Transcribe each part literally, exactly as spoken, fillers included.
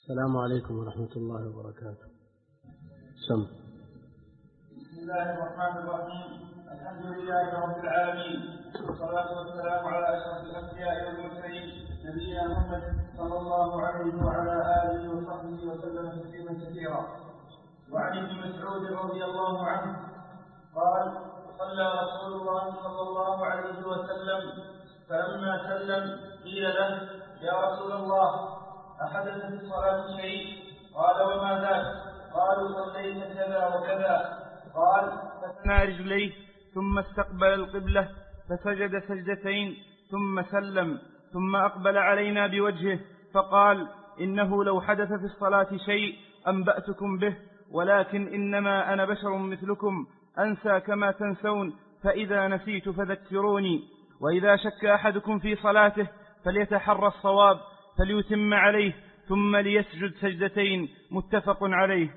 السلام عليكم ورحمة الله وبركاته. سم. بسم الله الرحمن الرحيم. الحمد لله رب العالمين، والصلاة والسلام على أشرف الأنبياء والمرسلين نبينا محمد صلى الله عليه وعلى آله وصحبه وسلم تسليما كثيرا. وعن ابن مسعود رضي الله عنه قال: صلى رسول الله صلى الله عليه وسلم فلما سلم قيل له: يا رسول الله، أحدث في الصلاة شيء؟ قال: وما ذاك؟ قالوا: صليت كذا وكذا. قال: فثنى رجليه ثم استقبل القبلة فسجد سجدتين ثم سلم، ثم أقبل علينا بوجهه فقال: إنه لو حدث في الصلاة شيء أنبأتكم به، ولكن إنما أنا بشر مثلكم أنسى كما تنسون، فإذا نسيت فذكروني. وإذا شك أحدكم في صلاته فليتحرى الصواب فليتم عليه ثم ليسجد سجدتين، متفق عليه.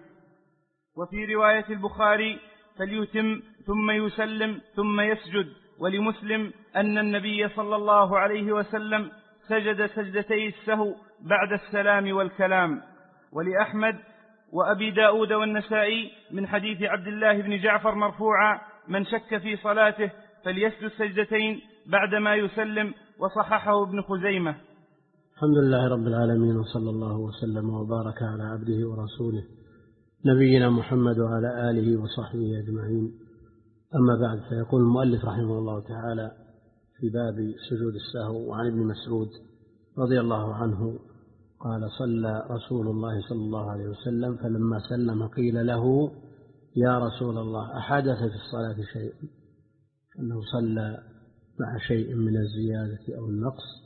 وفي رواية البخاري: فليتم ثم يسلم ثم يسجد. ولمسلم أن النبي صلى الله عليه وسلم سجد سجدتي السهو بعد السلام والكلام. ولأحمد وأبي داود والنسائي من حديث عبد الله بن جعفر مرفوعا: من شك في صلاته فليسجد سجدتين بعدما يسلم، وصححه ابن خزيمة. الحمد لله رب العالمين، وصلى الله وسلم وبارك على عبده ورسوله نبينا محمد وعلى آله وصحبه أجمعين. أما بعد، فيقول المؤلف رحمه الله تعالى في باب سجود السهو: وعن ابن مسعود رضي الله عنه قال: صلى رسول الله صلى الله عليه وسلم فلما سلم قيل له: يا رسول الله، أحدث في الصلاة شيء؟ أنه صلى مع شيء من الزيادة أو النقص،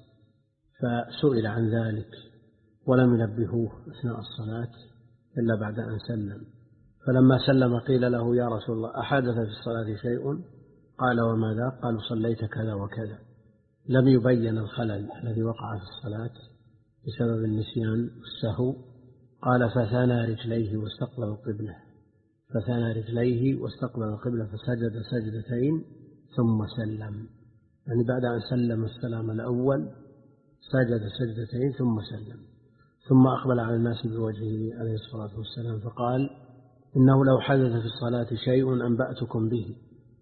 فسئل عن ذلك ولم ينبهوه أثناء الصلاة إلا بعد أن سلم. فلما سلم قيل له: يا رسول الله، أحدث في الصلاة شيء؟ قال: وما ذاك؟ قالوا: صليت كذا وكذا. لم يبين الخلل الذي وقع في الصلاة بسبب النسيان والسهو. قال: فثنى رجليه واستقبل القبلة فثنى رجليه واستقبل القبلة فسجد سجدتين ثم سلم، يعني بعد أن سلم السلام الأول سجد سجدتين ثم سلم، ثم أقبل على الناس بوجهه عليه الصلاة والسلام فقال: إنه لو حدث في الصلاة شيء أنبأتكم به.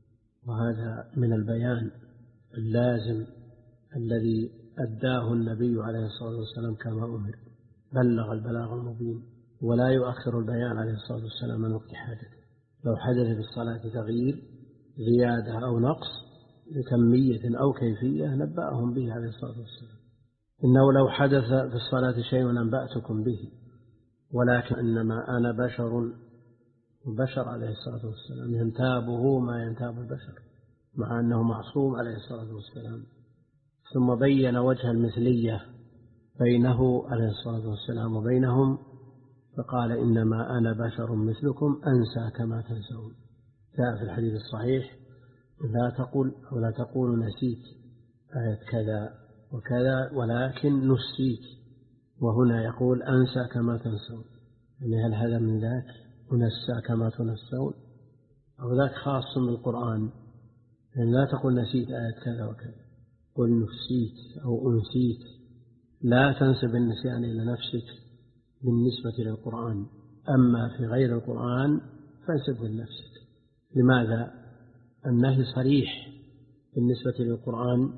وهذا من البيان اللازم الذي أداه النبي عليه الصلاة والسلام كما أمر، بلغ البلاغ المبين، ولا يؤخر البيان عليه الصلاة والسلام من وقت حاجته. لو حدث في الصلاة تغيير زيادة أو نقص بكمية أو كيفية نبأهم به عليه الصلاة والسلام. إنه لو حدث في الصلاة شيء أنبأتكم به، ولكن إنما أنا بشر بشر عليه الصلاة والسلام ينتابه ما ينتاب البشر، مع أنه معصوم عليه الصلاة والسلام. ثم بين وجه المثلية بينه عليه الصلاة والسلام وبينهم فقال: إنما أنا بشر مثلكم أنسى كما تنسون. جاء في الحديث الصحيح: لا تقول أو لا تقول نسيت آية كذا وكذا، ولكن نسيت. وهنا يقول أنسى كما تنسون، يعني هل هذا من ذاك؟ ونسى كما تنسون، أو ذاك خاص بالقرآن؟ يعني لا تقول نسيت آية كذا وكذا، قل نسيت أو أنسيت. لا تنسب النسيان إلى نفسك بالنسبة للقرآن، أما في غير القرآن فانسبه لنفسك. لماذا؟ النهي صريح بالنسبة للقرآن،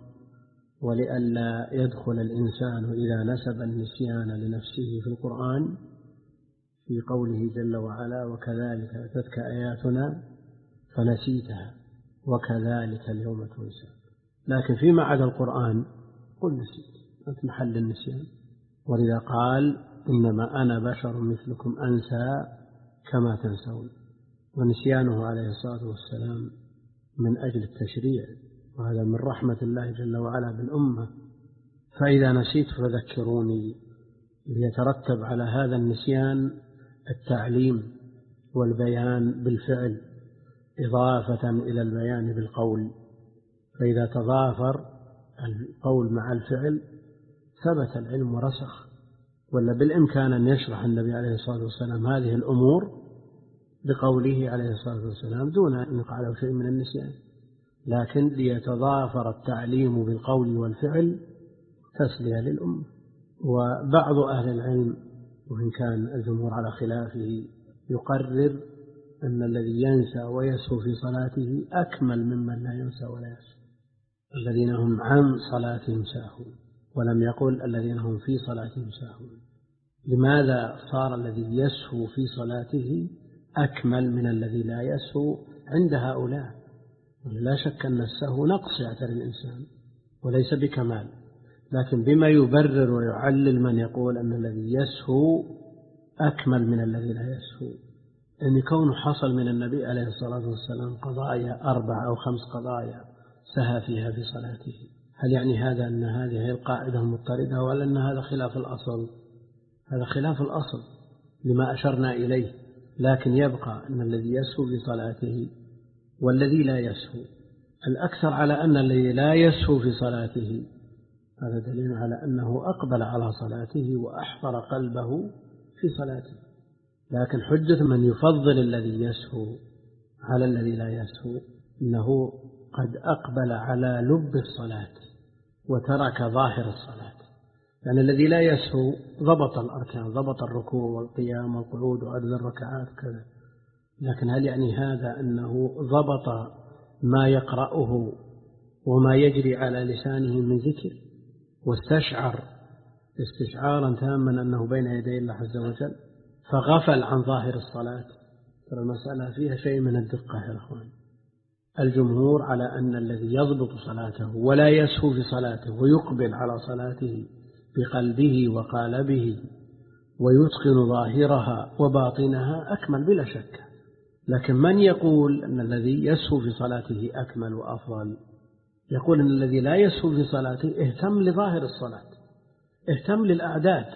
ولئلا يدخل الإنسان إذا نسب النسيان لنفسه في القرآن في قوله جل وعلا: وكذلك أتتك آياتنا فنسيتها وكذلك اليوم تنسى. لكن فيما عدا القرآن قل نسيت، أنت محل النسيان. ولذا قال: إنما أنا بشر مثلكم أنسى كما تنسون. ونسيانه عليه الصلاة والسلام من أجل التشريع، وهذا من رحمة الله جل وعلا بالأمة. فإذا نسيت فذكروني، ليترتب على هذا النسيان التعليم والبيان بالفعل إضافة إلى البيان بالقول. فإذا تضافر القول مع الفعل ثبت العلم ورسخ. ولا بالإمكان أن يشرح النبي عليه الصلاة والسلام هذه الأمور بقوله عليه الصلاة والسلام دون أن يقع له شيء من النسيان، لكن ليتضافر التعليم بالقول والفعل تسلية للأمة. وبعض أهل العلم وإن كان الجمهور على خلافه يقرر أن الذي ينسى ويسهو في صلاته أكمل ممن لا ينسى ولا يسهو، الذين هم عن صلاتهم ساهون، ولم يقل الذين هم في صلاتهم ساهون. لماذا صار الذي يسهو في صلاته أكمل من الذي لا يسهو عند هؤلاء؟ لا شك أن السهو نقص يعتري الإنسان وليس بكمال، لكن بما يبرر ويعلل من يقول أن الذي يسهو أكمل من الذي لا يسهو، أن كونه حصل من النبي عليه الصلاة والسلام قضايا أربع أو خمس قضايا سهى فيها في صلاته. هل يعني هذا أن هذه هي القاعدة المضطردة ولا أن هذا خلاف الأصل؟ هذا خلاف الأصل لما أشرنا إليه، لكن يبقى أن الذي يسهو في صلاته والذي لا يسهو الأكثر على أن الذي لا يسهو في صلاته هذا دليل على أنه أقبل على صلاته وأحضر قلبه في صلاته. لكن حجة من يفضل الذي يسهو على الذي لا يسهو إنه قد أقبل على لب الصلاة وترك ظاهر الصلاة. يعني الذي لا يسهو ضبط الأركان، ضبط الركوع والقيام والقعود وعدد الركعات كذا، لكن هل يعني هذا أنه ضبط ما يقرأه وما يجري على لسانه من ذكر واستشعر استشعارا تاما أنه بين يدي الله عز وجل فغفل عن ظاهر الصلاة؟ ترى المسألة فيها شيء من الدقة يا أخوان. الجمهور على أن الذي يضبط صلاته ولا يسهو في صلاته ويقبل على صلاته بقلبه وقالبه ويتقن ظاهرها وباطنها أكمل بلا شك. لكن من يقول أن الذي يسهو في صلاته أكمل وأفضل يقول أن الذي لا يسهو في صلاته اهتم لظاهر الصلاة، اهتم للأعداد،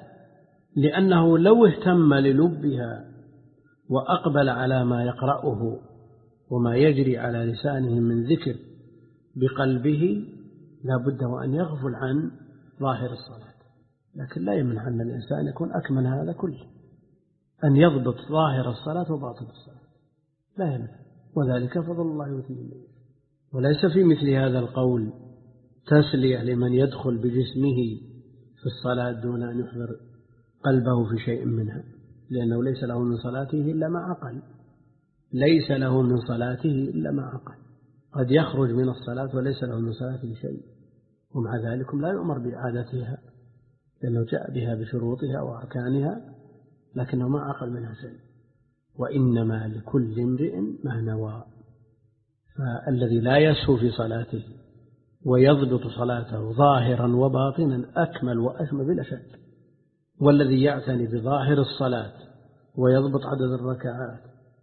لأنه لو اهتم للبها وأقبل على ما يقرأه وما يجري على لسانه من ذكر بقلبه لا بد وأن يغفل عن ظاهر الصلاة. لكن لا يمنع أن الإنسان يكون أكمل هذا كله، أن يضبط ظاهر الصلاة وباطن الصلاة لا يمنع، وذلك فضل الله يؤتيه من يشاء. وليس في مثل هذا القول تسلية لمن يدخل بجسمه في الصلاة دون أن يحضر قلبه في شيء منها، لأنه ليس له من صلاته إلا ما عقل، ليس له من صلاته إلا ما عقل. قد يخرج من الصلاة وليس له من صلاته شيء، ومع ذلك لا يؤمر بإعادتها لأنه جاء بها بشروطها وأركانها لكنه ما عقل منها شيء. وإنما لكل امرئ ما نوى. فالذي لا يسهو في صلاته ويضبط صلاته ظاهرا وباطنا أكمل وأشمل بلا شك، والذي يعتني بظاهر الصلاة ويضبط عدد الركعات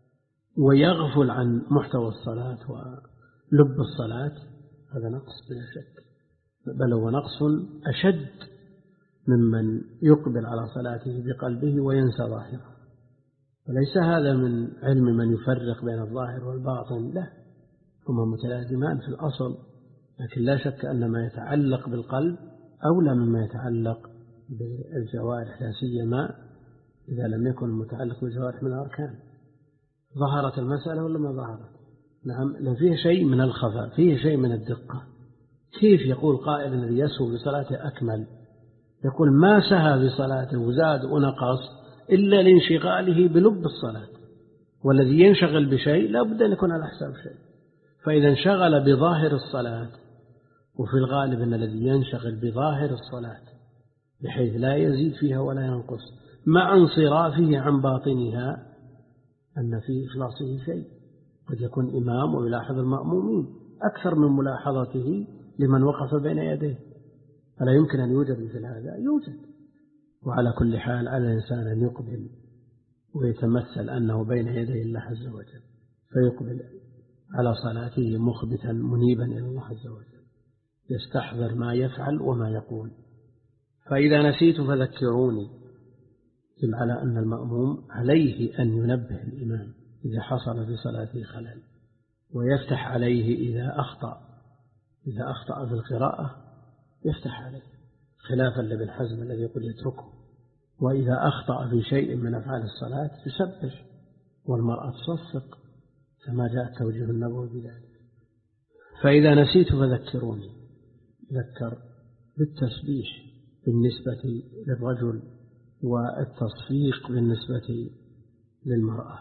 ويغفل عن محتوى الصلاة ولب الصلاة هذا نقص بلا شك، بل هو نقص أشد ممن يقبل على صلاته بقلبه وينسى ظاهره. وليس هذا من علم من يفرق بين الظاهر والباطن، لا، هما متلازمان في الأصل، لكن لا شك أن ما يتعلق بالقلب أولى مما يتعلق بالجوارح، لا سيما إذا لم يكن متعلق بالجوارح من الأركان. ظهرت المسألة ولا ما ظهرت؟ نعم، لو فيه شيء من الخفاء، فيه شيء من الدقة. كيف يقول قائل الذي يسهو بصلاته أكمل؟ يقول ما سهى بصلاته وزاد ونقص إلا لانشغاله بلب الصلاة، والذي ينشغل بشيء لا بد أن يكون على حساب شيء. فإذا انشغل بظاهر الصلاة، وفي الغالب أن الذي ينشغل بظاهر الصلاة بحيث لا يزيد فيها ولا ينقص مع انصرافه عن باطنها أن في إخلاصه شيء. قد يكون إمام ويلاحظ المأمومين أكثر من ملاحظته لمن وقف بين يديه، فلا يمكن أن يوجد مثل هذا، يوجد. وعلى كل حال على الإنسان أن يقبل ويتمثل أنه بين يدي الله عز وجل، فيقبل على صلاته مخبتا منيبا إلى الله عز وجل، يستحضر ما يفعل وما يقول. فإذا نسيت فذكروني، يدل على أن المأموم عليه أن ينبه الإمام إذا حصل في صلاته خلل، ويفتح عليه إذا أخطأ، إذا أخطأ في القراءة يفتح عليه، خلافا لابن حزم الذي يقول يتركه. وإذا أخطأ في شيء من أفعال الصلاة يسبح، والمرأة تصفق كما جاء التوجيه النبوي بذلك. فإذا نسيت فذكروني، ذكر بالتسبيح بالنسبة للرجل والتصفيق بالنسبة للمرأة.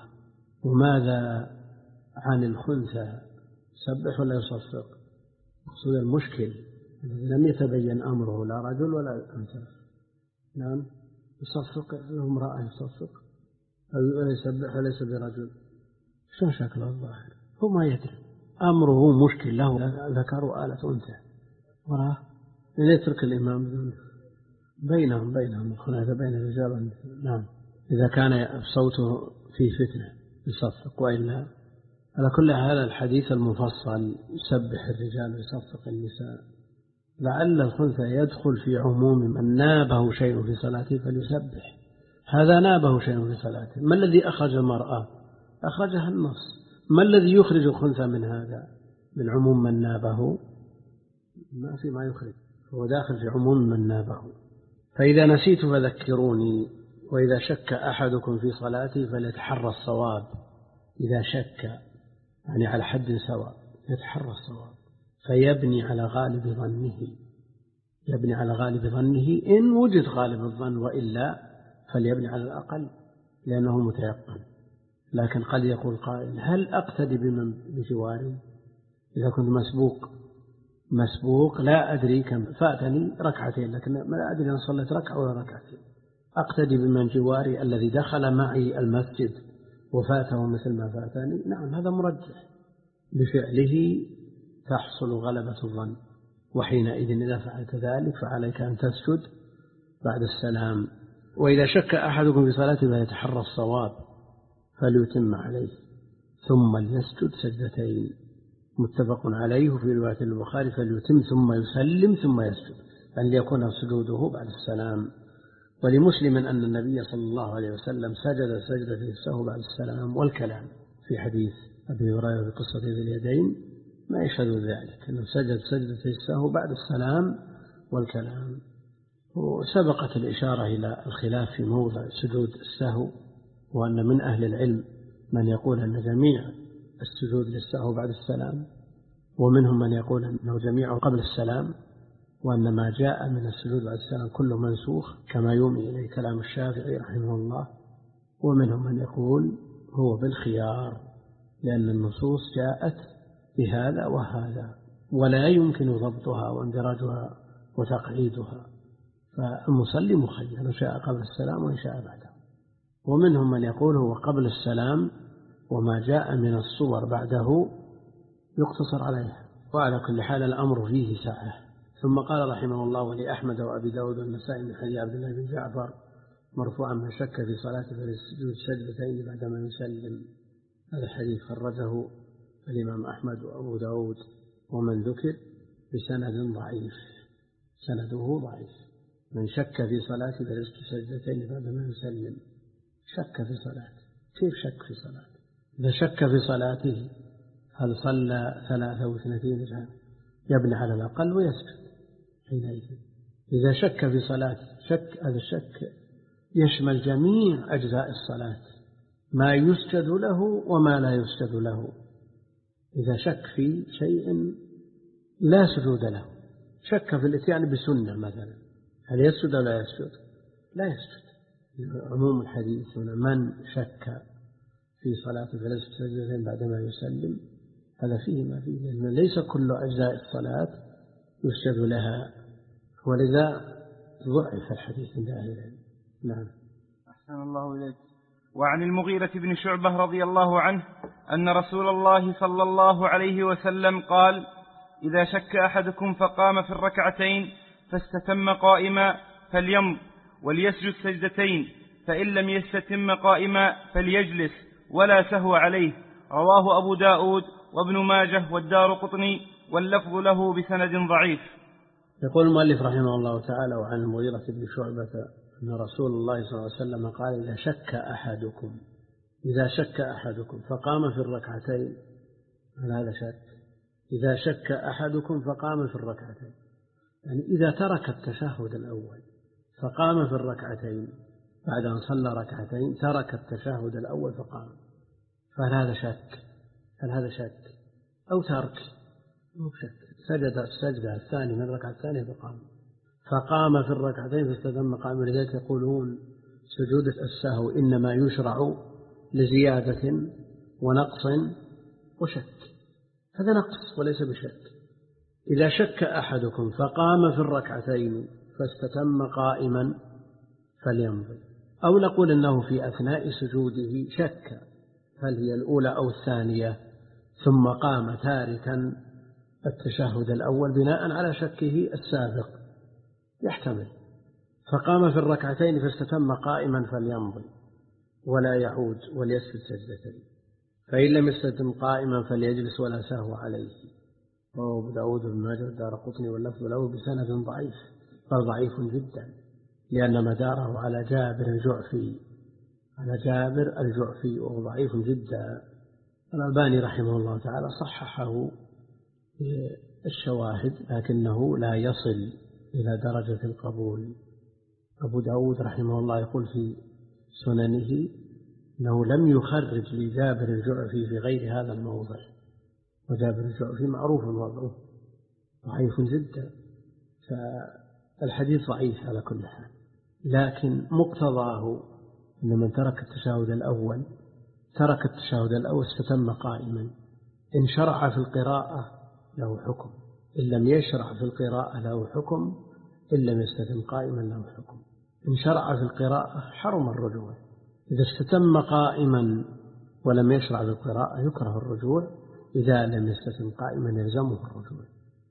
وماذا عن الخنثى؟ يسبح ولا يصفق؟ مقصود المشكل الذي لم يتبين أمره لا رجل ولا أنثى. نعم يصفق امرأة يصفق أو يسبح وليس برجل، شو شكله الظاهر؟ هو ما يدري، أمره مشكل، له ذكر وآلة أنثى وراه يترك الإمام دون بينهم بينهم الخناثة بين الرجال والنساء. نعم إذا كان صوته فيه فتنة يصفق، وإلا على كل هذا الحديث المفصل يسبح الرجال ويصفق النساء، لعل الخنثى يدخل في عموم من نابه شيء في صلاته فليسبح، هذا نابه شيء في صلاته. ما الذي أخرج المرأة؟ أخرجها النص. ما الذي يخرج الخنثى من هذا؟ من عموم من نابه ما في ما يخرج، هو داخل في عموم من نابه. فإذا نسيت فذكروني، وإذا شك أحدكم في صلاته فليتحرى الصواب. إذا شك يعني على حد سواء يتحرى الصواب، فيبني على غالب ظنه، يبني على غالب ظنه إن وجد غالب الظن، وإلا فليبني على الأقل لأنه متيقن. لكن قد يقول قائل هل أقتدي بمن بجواري؟ إذا كنت مسبوق مسبوق لا أدري كم فاتني ركعتين، لكن ما أدري أن صليت ركعة ولا ركعتين، أقتدي بمن جواري الذي دخل معي المسجد وفاته مثل ما فاتني. نعم هذا مرجح، بفعله تحصل غلبة الظن، وحينئذ إذا فعلت ذلك فعليك أن تسجد بعد السلام. وإذا شك أحدكم في صلاته فيتحرى الصواب فليتم عليه ثم ليسجد سجدتين، متفق عليه في رواية البخاري فليتم ثم يسلم ثم يسجد، أن يكون سجوده بعد السلام. ولمسلم أن النبي صلى الله عليه وسلم سجد سجدة السهو بعد السلام والكلام، في حديث أبي هريرة في قصة ذي اليدين ما يشهد ذلك، أنه سجد سجدة السهو بعد السلام والكلام. وسبقت الإشارة إلى الخلاف في موضع سجود السهو، وأن من أهل العلم من يقول أن جميع السجود للسهو بعد السلام، ومنهم من يقول أنه جميعه قبل السلام، وأن ما جاء من السجود بعد السلام كله منسوخ كما يومي إليه كلام الشافعي رحمه الله، ومنهم من يقول هو بالخيار لأن النصوص جاءت بهذا وهذا ولا يمكن ضبطها واندراجها وتقعيدها، فالمصلي مخير إن شاء قبل السلام وإن شاء بعده. ومنهم من يقول هو قبل السلام وما جاء من الصور بعده يقتصر عليها. وعلى كل حال الأمر فيه سعة. ثم قال رحمه الله ولأحمد وأبي داود والنسائي من حديث عبد الله بن جعفر مرفوعا من شك في صلاته فليسجد سجدتين بعدما يسلم. هذا الحديث خرجه الإمام أحمد وأبو داود ومن ذكر بسند ضعيف، سنده ضعيف. من شك في صلاته فليسجد سجدتين بعدما يسلم. شك في صلاته، كيف شك في صلاته؟ إذا شك في صلاته هل صلى ثلاثة واثنتين يبني على الأقل ويسجد حينئذ. إذا شك في صلاته شك، هذا الشك يشمل جميع أجزاء الصلاة، ما يسجد له وما لا يسجد له. إذا شك في شيء لا سجود له، شك في الاتيان بسنة مثلا، هل يسجد أو لا يسجد؟ لا يسجد. عموم الحديث هنا من شك في صلاته فليسجد سجدتين بعدما يسلم، هذا فيه ما فيه، لأن ليس كل أجزاء الصلاة يسجد لها، ولذا ضعف الحديث عند أهل العلم. نعم. أحسن الله إليك. وعن المغيرة بن شعبة رضي الله عنه أن رسول الله صلى الله عليه وسلم قال: إذا شك أحدكم فقام في الركعتين فاستتم قائما فليمض وليسجد سجدتين، فإن لم يستتم قائما فليجلس ولا سهو عليه. رواه أبو داود وابن ماجه والدارقطني واللفظ له بسند ضعيف. يقول المؤلف رحمه الله تعالى وعن المغيرة بن شعبة أن رسول الله صلى الله عليه وسلم قال: إذا شك أحدكم إذا شك أحدكم فقام في الركعتين، هل هذا شك؟ إذا شك أحدكم فقام في الركعتين، يعني إذا ترك التشهد الأول فقام في الركعتين بعد أن صلى ركعتين، ترك التشهد الأول فقام، فهل هذا شك؟ هل هذا شك أو ترك؟ مو شك. سجد السجدة الثانية من الركعة الثانية فقام، فقام في الركعتين فاستتم قائما. لذلك يقولون سجود السهو إنما يشرع لزيادة ونقص وشك، هذا نقص وليس بشك. إذا شك أحدكم فقام في الركعتين فاستتم قائما فليمضي، أو نقول أنه في أثناء سجوده شك هل هي الأولى أو الثانية ثم قام تاركا التشهد الأول بناء على شكه السابق، يحتمل، فقام في الركعتين فاستتم قائما فليمضي ولا يعود وليسجد سجدتين، فإن لم يستتم قائما فليجلس ولا سهو عليه. رواه أبو داود بن ماجه والدارقطني واللفظ له بسند ضعيف، بل ضعيف جدا، لأن مداره على جابر الجعفي على جابر الجعفي وهو ضعيف جدا. الألباني رحمه الله تعالى صححه الشواهد لكنه لا يصل إلى درجة القبول. أبو داود رحمه الله يقول في سننه أنه لم يخرج لجابر الجعفي في غير هذا الموضع، وجابر الجعفي معروف وضعه ضعيف جدا، فالحديث ضعيف على كل حال. لكن مقتضاه أن من ترك التشهد الأول ترك التشهد الأول استتم قائما، إن شرع في القراءة له حكم، إن لم يشرع في القراءة له حكم، إن لم يستتم قائما له حكم. إن شرع في القراءة حرم الرجوع، إذا استتم قائما ولم يشرع في القراءة يكره الرجوع، إذا لم يستتم قائما يلزمه الرجوع.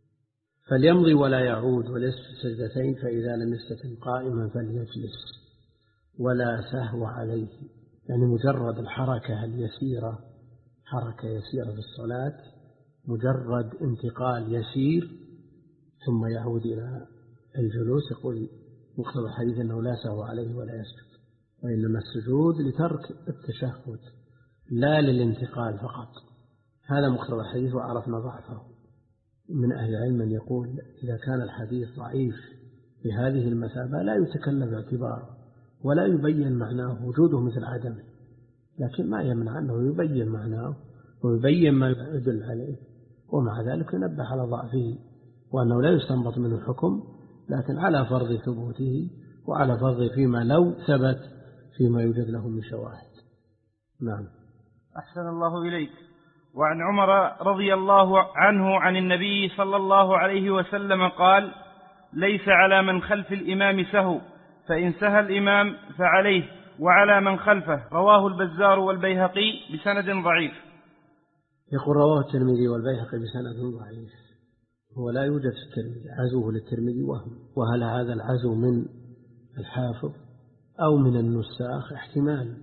فليمضي ولا يعود وليسجد سجدتين، فإذا لم يستتم قائما فليجلس ولا سهو عليه، يعني مجرد الحركة اليسيرة، حركة يسيرة في الصلاة، مجرد انتقال يسير ثم يعود إلى الجلوس، يقول مقتضى الحديث أنه لا سهو عليه ولا يسجد، وإنما السجود لترك التشهد لا للانتقال فقط. هذا مقتضى الحديث وعرفنا ضعفه. من أهل العلم من يقول إذا كان الحديث ضعيف بهذه المثابة لا يتكلم باعتباره ولا يبين معناه، وجوده مثل عدمه، لكن ما يمنع أنه يبين معناه ويبين ما يدل عليه، ومع ذلك ينبه على ضعفه وأنه لا يستنبط منه حكم، لكن على فرض ثبوته وعلى فرض فيما لو ثبت فيما يوجد له من شواهد. نعم. أحسن الله إليك. وعن عمر رضي الله عنه عن النبي صلى الله عليه وسلم قال: ليس على من خلف الإمام سهو، فإن سهى الإمام فعليه وعلى من خلفه. رواه البزار والبيهقي بسند ضعيف. يقول رواه الترمذي والبيهقي بسند ضعيف، هو لا يوجد في الترمذي، عزوه للترمذي وهم، وهل هذا العزو من الحافظ أو من النساخ؟ احتمال،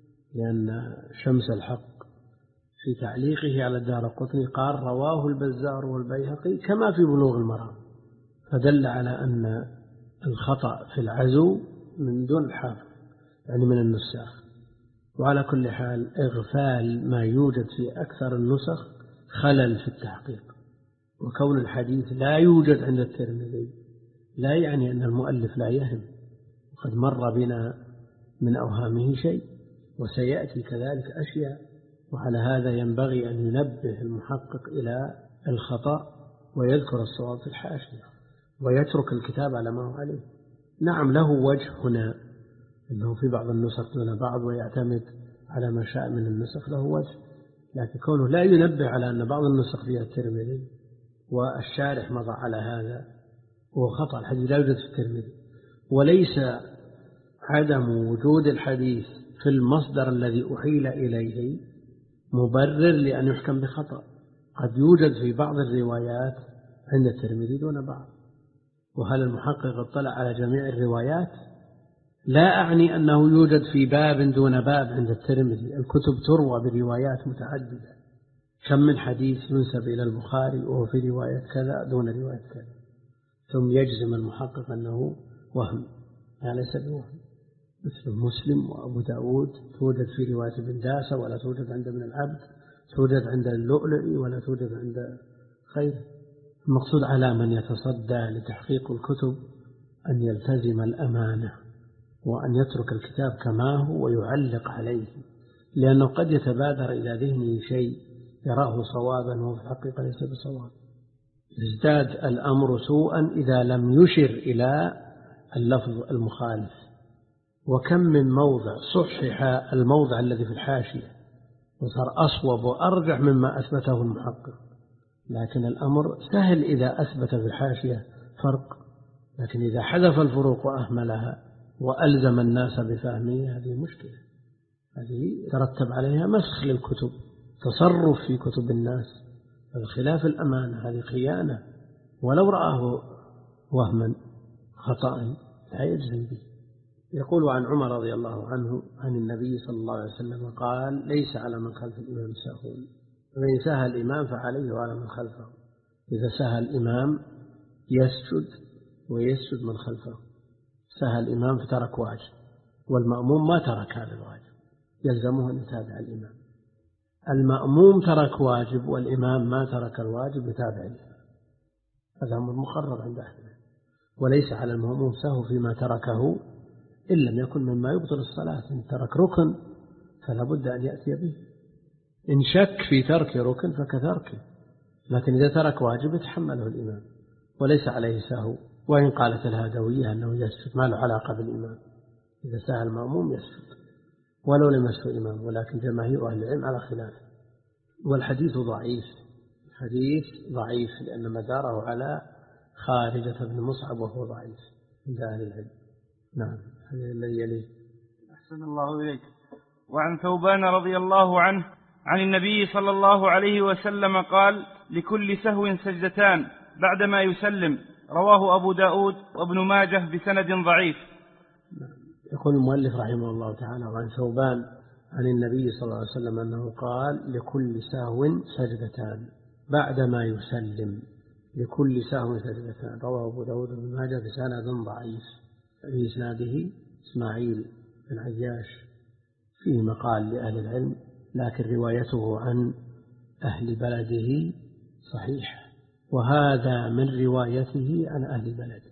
لأن شمس الحق في تعليقه على الدارقطني قال رواه البزار والبيهقي كما في بلوغ المرام، فدل على أن الخطأ في العزو من دون الحافظ، يعني من النساخ. وعلى كل حال إغفال ما يوجد في أكثر النسخ خلل في التحقيق، وكون الحديث لا يوجد عند الترمذي لا يعني أن المؤلف لا يهم، وقد مر بنا من أوهامه شيء وسيأتي كذلك أشياء، وعلى هذا ينبغي أن ينبه المحقق إلى الخطأ ويذكر الصواب في الحاشية ويترك الكتاب على ما هو عليه. نعم له وجه هنا أنه في بعض النسخ دون بعض ويعتمد على ما شاء من النسخ، له وجه، لكن كونه لا ينبه على أن بعض النسخ فيها الترمذي والشارح مضى على هذا هو خطأ. الحديث لا يوجد في الترمذي، وليس عدم وجود الحديث في المصدر الذي أحيل إليه مبرر لأن يحكم بخطأ، قد يوجد في بعض الروايات عند الترمذي دون بعض. وهل المحقق اطلع على جميع الروايات؟ لا أعني أنه يوجد في باب دون باب عند الترمذي، الكتب تروى بروايات متعددة، كم من حديث ينسب إلى البخاري وهو في رواية كذا دون رواية كذا، ثم يجزم المحقق أنه وهم، هذا ليس بوهم. مثل مسلم وأبو داود توجد في رواية ابن داسة ولا توجد عند ابن العبد، توجد عند اللؤلؤي ولا توجد عند خير. المقصود على من يتصدى لتحقيق الكتب أن يلتزم الأمانة وأن يترك الكتاب كما هو ويعلق عليه، لأنه قد يتبادر إلى ذهنه شيء يراه صوابا وهو في الحقيقة ليس بصواب. ازداد الأمر سوءا إذا لم يشر إلى اللفظ المخالف، وكم من موضع صحح الموضع الذي في الحاشية وصار أصوب وأرجح مما أثبته المحقق، لكن الأمر سهل إذا أثبت في الحاشية فرق، لكن إذا حذف الفروق وأهملها وألزم الناس بفهمه هذه مشكلة، هذه ترتب عليها مسخ للكتب، تصرف في كتب الناس، هذا خلاف الأمانة، هذه خيانة، ولو رآه وهما خطأ لا يجزم به. يقول عن عمر رضي الله عنه عن النبي صلى الله عليه وسلم قال: ليس على من خلف الإمام سهو، فإن سهى الإمام فعليه وعلى من خلفه. إذا سهى الإمام يسجد ويسجد من خلفه، سهى الإمام فترك واجب، والمأموم ما ترك هذا الواجب، يلزمه أن يتابع الإمام. المأموم ترك واجب والإمام ما ترك الواجب يتابع الإمام، هذا أمر مقرر عند أهله. وليس على المأموم سهو فيما تركه إن لم يكن مما يبطل الصلاة، إن ترك ركن فلا بد أن يأتي به، إن شك في ترك ركن فكتركه، لكن إذا ترك واجب يتحمله الإمام وليس عليه سهو. وإن قالت الهادوية أنه يسجد ما له علاقة بالإمام، إذا سهى المأموم يسجد ولو لم يسهو إمام، ولكن جماهير أهل العلم على خلافه. والحديث ضعيف، حديث ضعيف لأن مداره على خارجة بن مصعب وهو ضعيف عند أهل العلم. نعم، هذا الذي يليه. أحسن الله إليك. وعن ثوبان رضي الله عنه عن النبي صلى الله عليه وسلم قال: لكل سهو سجدتان بعدما يسلم، رواه أبو داود وابن ماجه بسند ضعيف. يقول المؤلف رحمه الله تعالى: وعن ثوبان عن النبي صلى الله عليه وسلم أنه قال: لكل سهو سجدتان بعدما يسلم، لكل سهو سجدتان، رواه أبو داود وابن ماجه بسند ضعيف. في إسناده إسماعيل بن عياش فيه مقال لأهل العلم، لكن روايته عن أهل بلده صحيح، وهذا من روايته عن أهل بلده،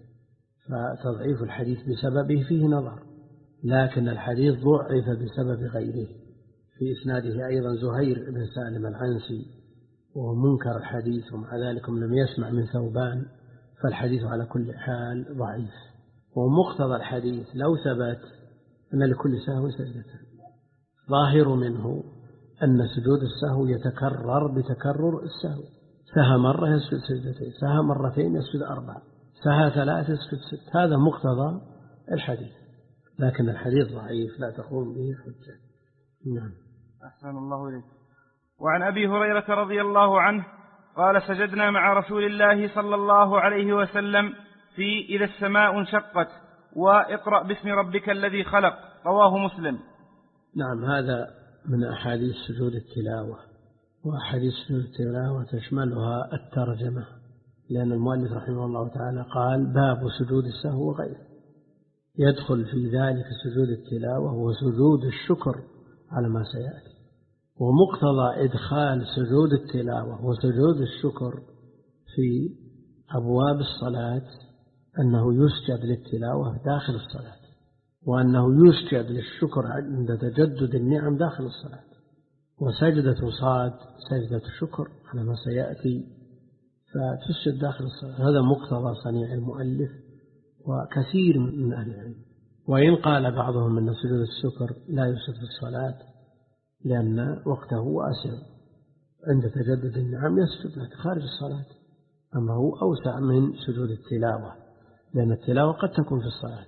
فتضعيف الحديث بسببه فيه نظر، لكن الحديث ضعف بسبب غيره. في إسناده أيضا زهير بن سالم العنسي وهو منكر الحديث، ومع ذلك لم يسمع من ثوبان، فالحديث على كل حال ضعيف. ومقتضى الحديث لو ثبت أن لكل سهو سجدتان، ظاهر منه أن سجود السهو يتكرر بتكرر السهو، سهى مرة يسجد سجدتين، سهى مرتين يسجد أربعة، سهى ثلاث يسجد ست، هذا مقتضى الحديث، لكن الحديث ضعيف لا تقوم به حجة. نعم. أحسن الله إليك. وعن أبي هريرة رضي الله عنه قال: سجدنا مع رسول الله صلى الله عليه وسلم في إذا السماء انشقت واقرأ باسم ربك الذي خلق، رواه مسلم. نعم، هذا من أحاديث سجود التلاوة، وأحاديث سجود التلاوة تشملها الترجمة، لأن المؤلف رحمه الله تعالى قال: باب سجود السهو وغيره، يدخل في ذلك سجود التلاوة وسجود الشكر على ما سيأتي. ومقتضى إدخال سجود التلاوة وسجود الشكر في أبواب الصلاة أنه يسجد للتلاوة داخل الصلاة، وأنه يسجد للشكر عند تجدد النعم داخل الصلاة. وسجدة صاد سجدة شكر على ما سيأتي، فتسجد داخل الصلاة، هذا مقتضى صنيع المؤلف وكثير من أهل العلم. وإن قال بعضهم أن سجود الشكر لا يسجد في الصلاة لأن وقته واسع، عند تجدد النعم يسجد لكن خارج الصلاة، أما هو أوسع من سجود التلاوة، لأن التلاوة قد تكون في الصلاة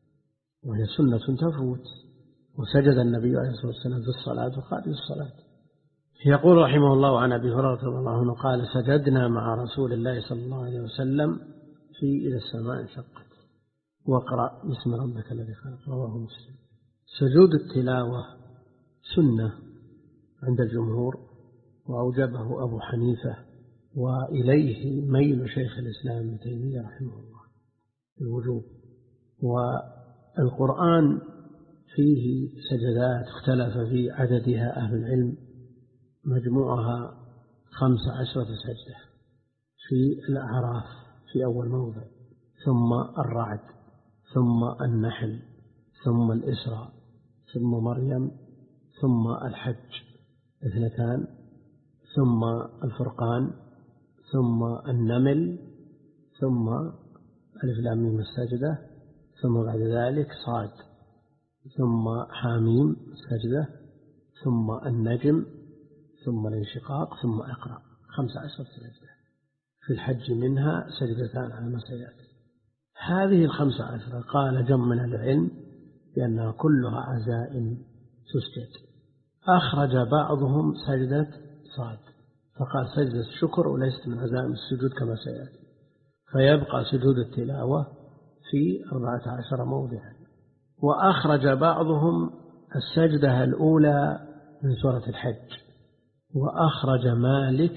وهي سنة تفوت، وسجد النبي عليه الصلاة والسلام في الصلاة وخارج الصلاة. يقول رحمه الله عن أبي هريرة رضي الله عنه قال: سجدنا مع رسول الله صلى الله عليه وسلم في إذا السماء انشقت واقرأ باسم ربك الذي خلق، رواه مسلم. سجود التلاوة سنة عند الجمهور، وأوجبه أبو حنيفة، وإليه ميل شيخ الإسلام ابن تيمية رحمه الله الوجوب. والقرآن فيه سجدات اختلف في عددها أهل العلم، مجموعها خمس عشرة سجدة، في الأعراف في أول موضع، ثم الرعد، ثم النحل، ثم الإسراء، ثم مريم، ثم الحج اثنتان، ثم الفرقان، ثم النمل، ثم ألف لام ميم السجدة، ثم بعد ذلك صاد ثم حاميم سجدة، ثم النجم، ثم الانشقاق، ثم اقرأ، خمس عشرة سجدة. في الحج منها سجدتان على ما سيأتي. هذه الخمس عشرة قال جمع من العلم بأنها كلها عزائم تسجد. أخرج بعضهم سجدة صاد فقال سجدة الشكر وليست من عزائم السجود كما سيأتي، فيبقى سجود التلاوة في أربعة عشر موضعا. وأخرج بعضهم السجدة الأولى من سورة الحج. وأخرج مالك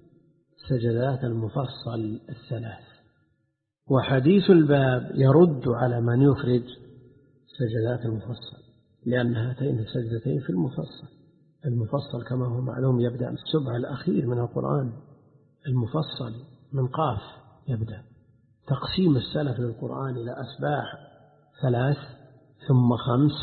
سجدات المفصل الثلاث. وحديث الباب يرد على من يخرج سجدات المفصل، لأن هاتين السجدتين في المفصل. المفصل كما هو معلوم يبدأ بالسبع الأخير من القرآن، المفصل من قاف يبدأ. تقسيم السلف للقرآن إلى أسباع ثلاث، ثم خمس،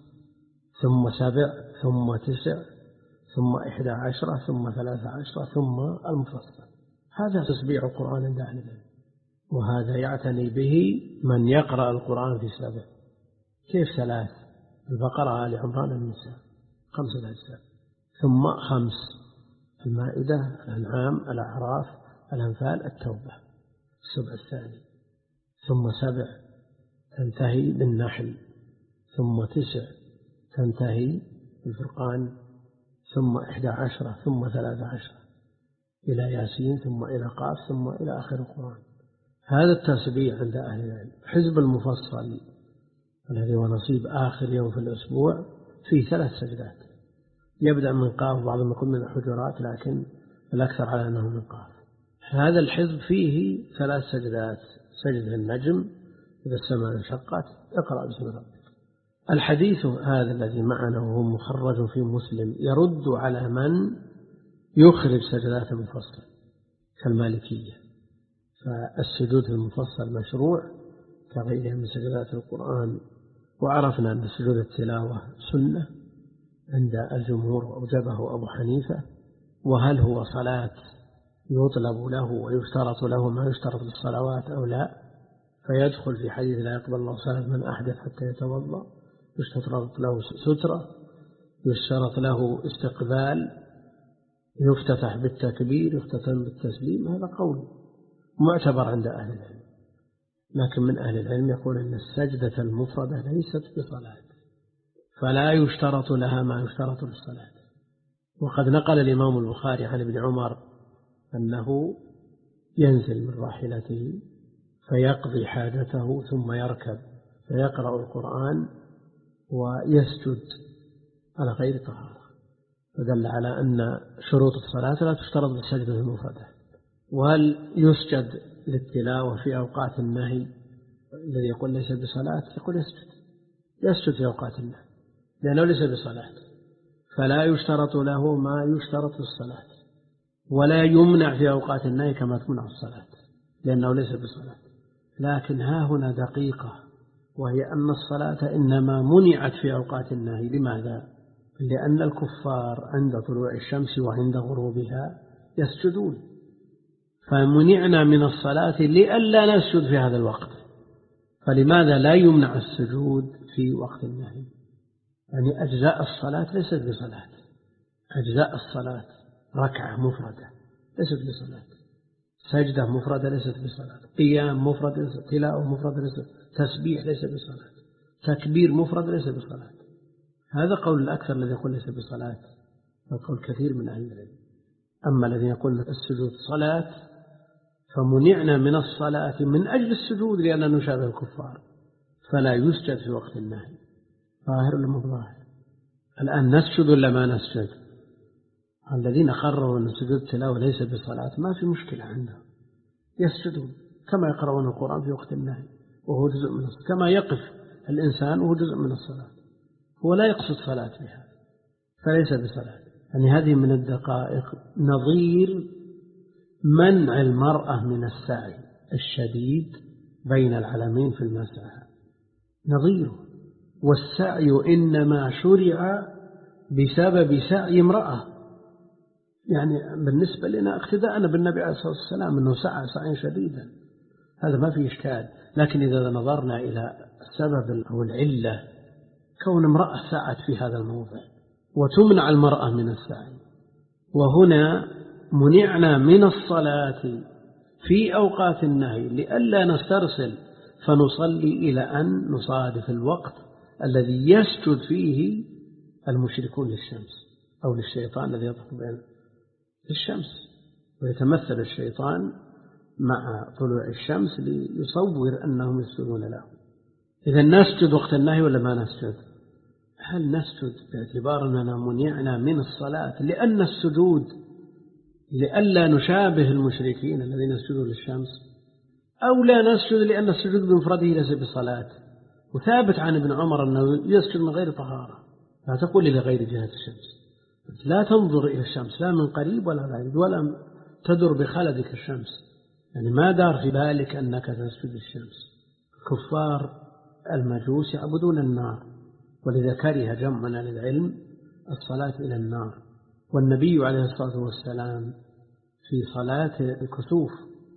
ثم سبع، ثم تسع، ثم إحدى عشرة، ثم ثلاثة عشرة، ثم المفصل. هذا تسبيع القرآن عند أهل العلم، وهذا يعتني به من يقرأ القرآن في سبع. كيف ثلاث؟ البقرة، آل عمران، النساء، خمسة أجزاء. ثم خمس: المائدة، الأنعام، الأعراف، الأنفال، التوبة، السبع الثاني. ثم سبع تنتهي بالنحل، ثم تسع تنتهي بالفرقان، ثم إحدى عشرة، ثم ثلاثة عشرة إلى ياسين، ثم إلى قاف، ثم إلى آخر القرآن. هذا التسبيح عند أهل العلم. حزب المفصل الذي هو نصيب آخر يوم في الأسبوع فيه ثلاث سجدات، يبدأ من قاف، بعضهم يقول من الحجرات، لكن الأكثر على أنه من قاف. هذا الحزب فيه ثلاث سجدات: سجدة النجم إذا السماء انشقت، اقرأ باسم ربك. الحديث هذا الذي معنا وهو مخرج في مسلم يرد على من يخرج سجدات المفصل كالمالكية، فالسجود المفصل مشروع كغيرها من سجدات القرآن. وعرفنا أن سجود التلاوة سنة عند الجمهور وأوجبه أبو حنيفة. وهل هو صلاة يطلب له ويشترط له ما يشترط بالصلوات أو لا؟ فيدخل في حديث لا يقبل الله صلاة من أحدث حتى يتوضأ. يشترط له سترة، يشترط له استقبال، يفتتح بالتكبير، يختتم بالتسليم. هذا قول معتبر عند أهل العلم، لكن من أهل العلم يقول أن السجدة المفردة ليست بصلاة، فلا يشترط لها ما يشترط للصلاة. وقد نقل الإمام البخاري عن ابن عمر أنه ينزل من راحلته فيقضي حاجته ثم يركب فيقرأ القرآن ويسجد على غير طهارة، فدل على أن شروط الصلاة لا تشترط بالسجدة المفردة. وهل يسجد للتلاوة في أوقات النهي؟ الذي يقول ليس بصلاة يقول يسجد يسجد في أوقات النهي لأنه ليس بصلاة، فلا يشترط له ما يشترط للصلاة، ولا يمنع في أوقات النهي كما تمنع الصلاة لأنه ليس بصلاة. لكن ها هنا دقيقة، وهي أن الصلاة إنما منعت في أوقات النهي. لماذا؟ لأن الكفار عند طلوع الشمس وعند غروبها يسجدون، فمنعنا من الصلاة لئلا نسجد في هذا الوقت. فلماذا لا يمنع السجود في وقت النهي؟ يعني أجزاء الصلاة ليست بصلاة، أجزاء الصلاة ركعة مفردة ليست بصلاة، سجدة مفردة ليست بصلاة، قيام مفرد ليست، تلاوة مفردة ليست، تسبيح ليس بصلاة، تكبير مفرد ليس بصلاة. هذا قول الأكثر الذي يقول ليس بصلاة، وقول كثير من أهل العلم. أما الذي يقول السجود صلاة فمنعنا من الصلاة من أجل السجود لأننا نشابه الكفار، فلا يسجد في وقت النهي. ظاهر ولا مو ظاهر؟ الآن نسجد ولا ما نسجد؟ الذين قرروا أن سجود التلاوة ليس بصلاة ما في مشكلة عندهم، يسجدون كما يقرؤون القرآن في وقت النهي وهو جزء من الصلاة، كما يقف الإنسان وهو جزء من الصلاة، هو لا يقصد صلاة بها فليس بصلاة. يعني هذه من الدقائق نظير منع المرأة من السعي الشديد بين العلمين في المساحة، نظيره. والسعي إنما شرع بسبب سعي امرأة، يعني بالنسبة لنا اقتداءنا بالنبي عليه الصلاة والسلام أنه سعى سعيا شديدا، هذا ما فيه إشكال. لكن إذا نظرنا إلى السبب أو العلة كون امرأة سعت في هذا الموضع، وتمنع المرأة من السعي. وهنا منعنا من الصلاة في أوقات النهي لئلا نسترسل فنصلي إلى أن نصادف الوقت الذي يسجد فيه المشركون للشمس أو للشيطان الذي يطلق بين الشمس، ويتمثل الشيطان مع طلوع الشمس ليصور أنهم يسجدون له. إذا نسجد وقت النهي ولا ما نسجد؟ هل نسجد باعتبار أننا منعنا من الصلاة لأن السجود لئلا نشابه المشركين الذين يسجدون للشمس، أو لا نسجد لأن السجود بمفرده ليس بصلاة؟ وثابت عن ابن عمر أنه يسجد من غير طهارة. لا تقول إلى غير جهة الشمس، لا تنظر إلى الشمس لا من قريب ولا بعيد، ولا تدر بخلدك الشمس، يعني ما دار في بالك أنك تسجد للشمس. كفار المجوس يعبدون النار، ولذا كره جمع من العلم الصلاة إلى النار. والنبي عليه الصلاة والسلام في صلاة الكسوف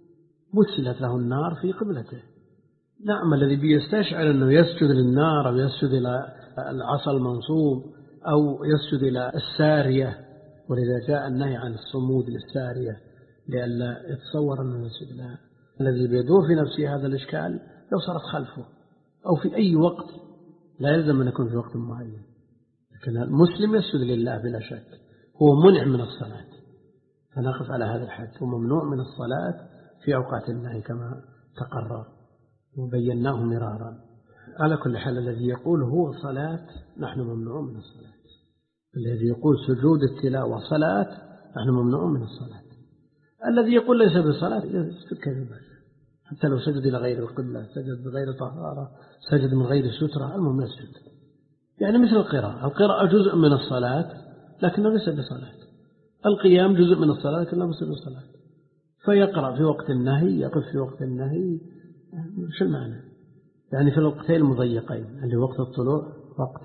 مثلت له النار في قبلته. نعم، الذي بيستشعر أنه يسجد للنار أو يسجد إلى العصا المنصوب أو يسجد إلى السارية، ولذا جاء النهي عن الصمود للسارية لئلا يتصور أنه يسجد لها. الذي بيدور في نفسه هذا الإشكال لو صارت خلفه أو في أي وقت، لا يلزم أن يكون في وقت معين، لكن المسلم يسجد لله بلا شك، هو منع من الصلاة، فنقف على هذا الحد. هو ممنوع من الصلاة في أوقات النهي كما تقرر وبيناه مرارا. على كل حال الذي يقول هو صلاة نحن ممنوع من الصلاة، الذي يقول سجود التلاوة صلاة نحن ممنوع من الصلاة. الذي يقول ليس بصلاة يسجد كذبا، حتى لو سجد إلى غير القبلة، سجد بغير طهارة، سجد من غير سترة، المهم يسجد. يعني مثل القراءة، القراءة جزء من الصلاة لكنه ليس بصلاة، القيام جزء من الصلاة لكنه ليس بصلاة. فيقرأ في وقت النهي، يقف في وقت النهي، شو المعنى؟ يعني في الوقتين المضيقين اللي وقت الطلوع وقت.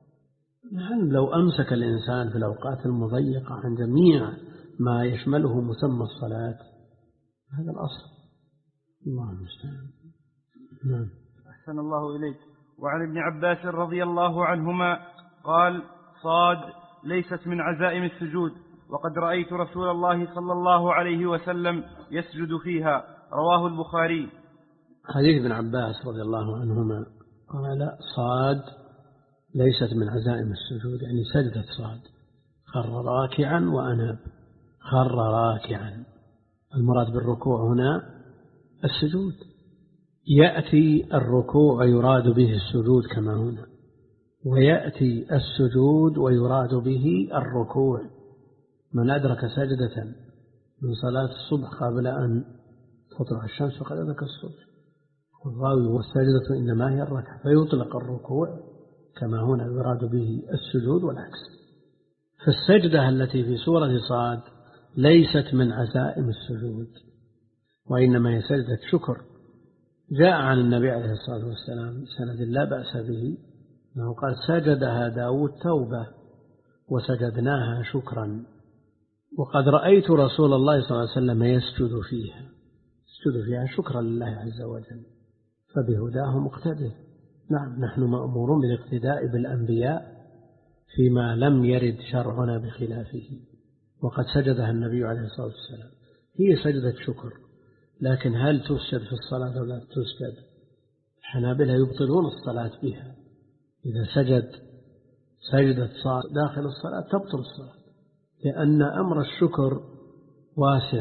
يعني لو أمسك الإنسان في الأوقات المضيقة عن جميع ما يشمله مسمى الصلاة، هذا الأصل. الله المستعان. نعم. أحسن الله إليك. وعن ابن عباس رضي الله عنهما قال: صاد ليست من عزائم السجود، وقد رأيت رسول الله صلى الله عليه وسلم يسجد فيها. رواه البخاري. حديث ابن عباس رضي الله عنهما قال: صاد ليست من عزائم السجود، يعني سجدة صاد، خر راكعا وأناب. خر راكعا، المراد بالركوع هنا السجود، يأتي الركوع ويراد به السجود كما هنا، ويأتي السجود ويراد به الركوع. من أدرك سجدة من صلاة الصبح قبل أن تطلع الشمس فقد أدرك الصبح. والراوي والسجدة إنما هي الركعة، فيطلق الركوع كما هنا يراد به السجود والعكس. فالسجدة التي في سورة صاد ليست من عزائم السجود، وإنما هي سجدة شكر. جاء عن النبي عليه الصلاة والسلام سند لا بأس به أنه قال: سجدها داود توبة وسجدناها شكرا. وقد رأيت رسول الله صلى الله عليه وسلم يسجد فيها، يسجد فيها شكرا لله عز وجل، فبهداه مقتدى. نعم، نحن مأمورون بالاقتداء بالأنبياء فيما لم يرد شرعنا بخلافه، وقد سجدها النبي عليه الصلاة والسلام. هي سجدة شكر، لكن هل تسجد في الصلاة أو لا تسجد؟ الحنابلة يبطلون الصلاة بها. إذا سجد سجدة داخل الصلاة تبطل الصلاة، لأن أمر الشكر واسع،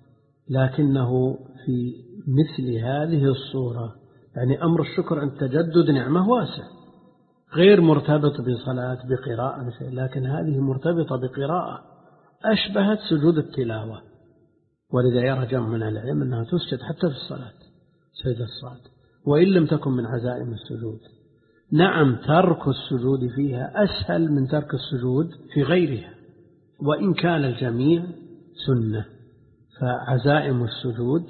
لكنه في مثل هذه الصورة، يعني أمر الشكر عند تجدد نعمة واسع، غير مرتبط بصلاة بقراءة، لكن هذه مرتبطة بقراءة أشبهت سجود التلاوة، ولذا يرى جمع من العلم أنها تسجد حتى في الصلاة سجدة الصاد، وإن لم تكن من عزائم السجود. نعم، ترك السجود فيها أسهل من ترك السجود في غيرها، وإن كان الجميع سنة، فعزائم السجود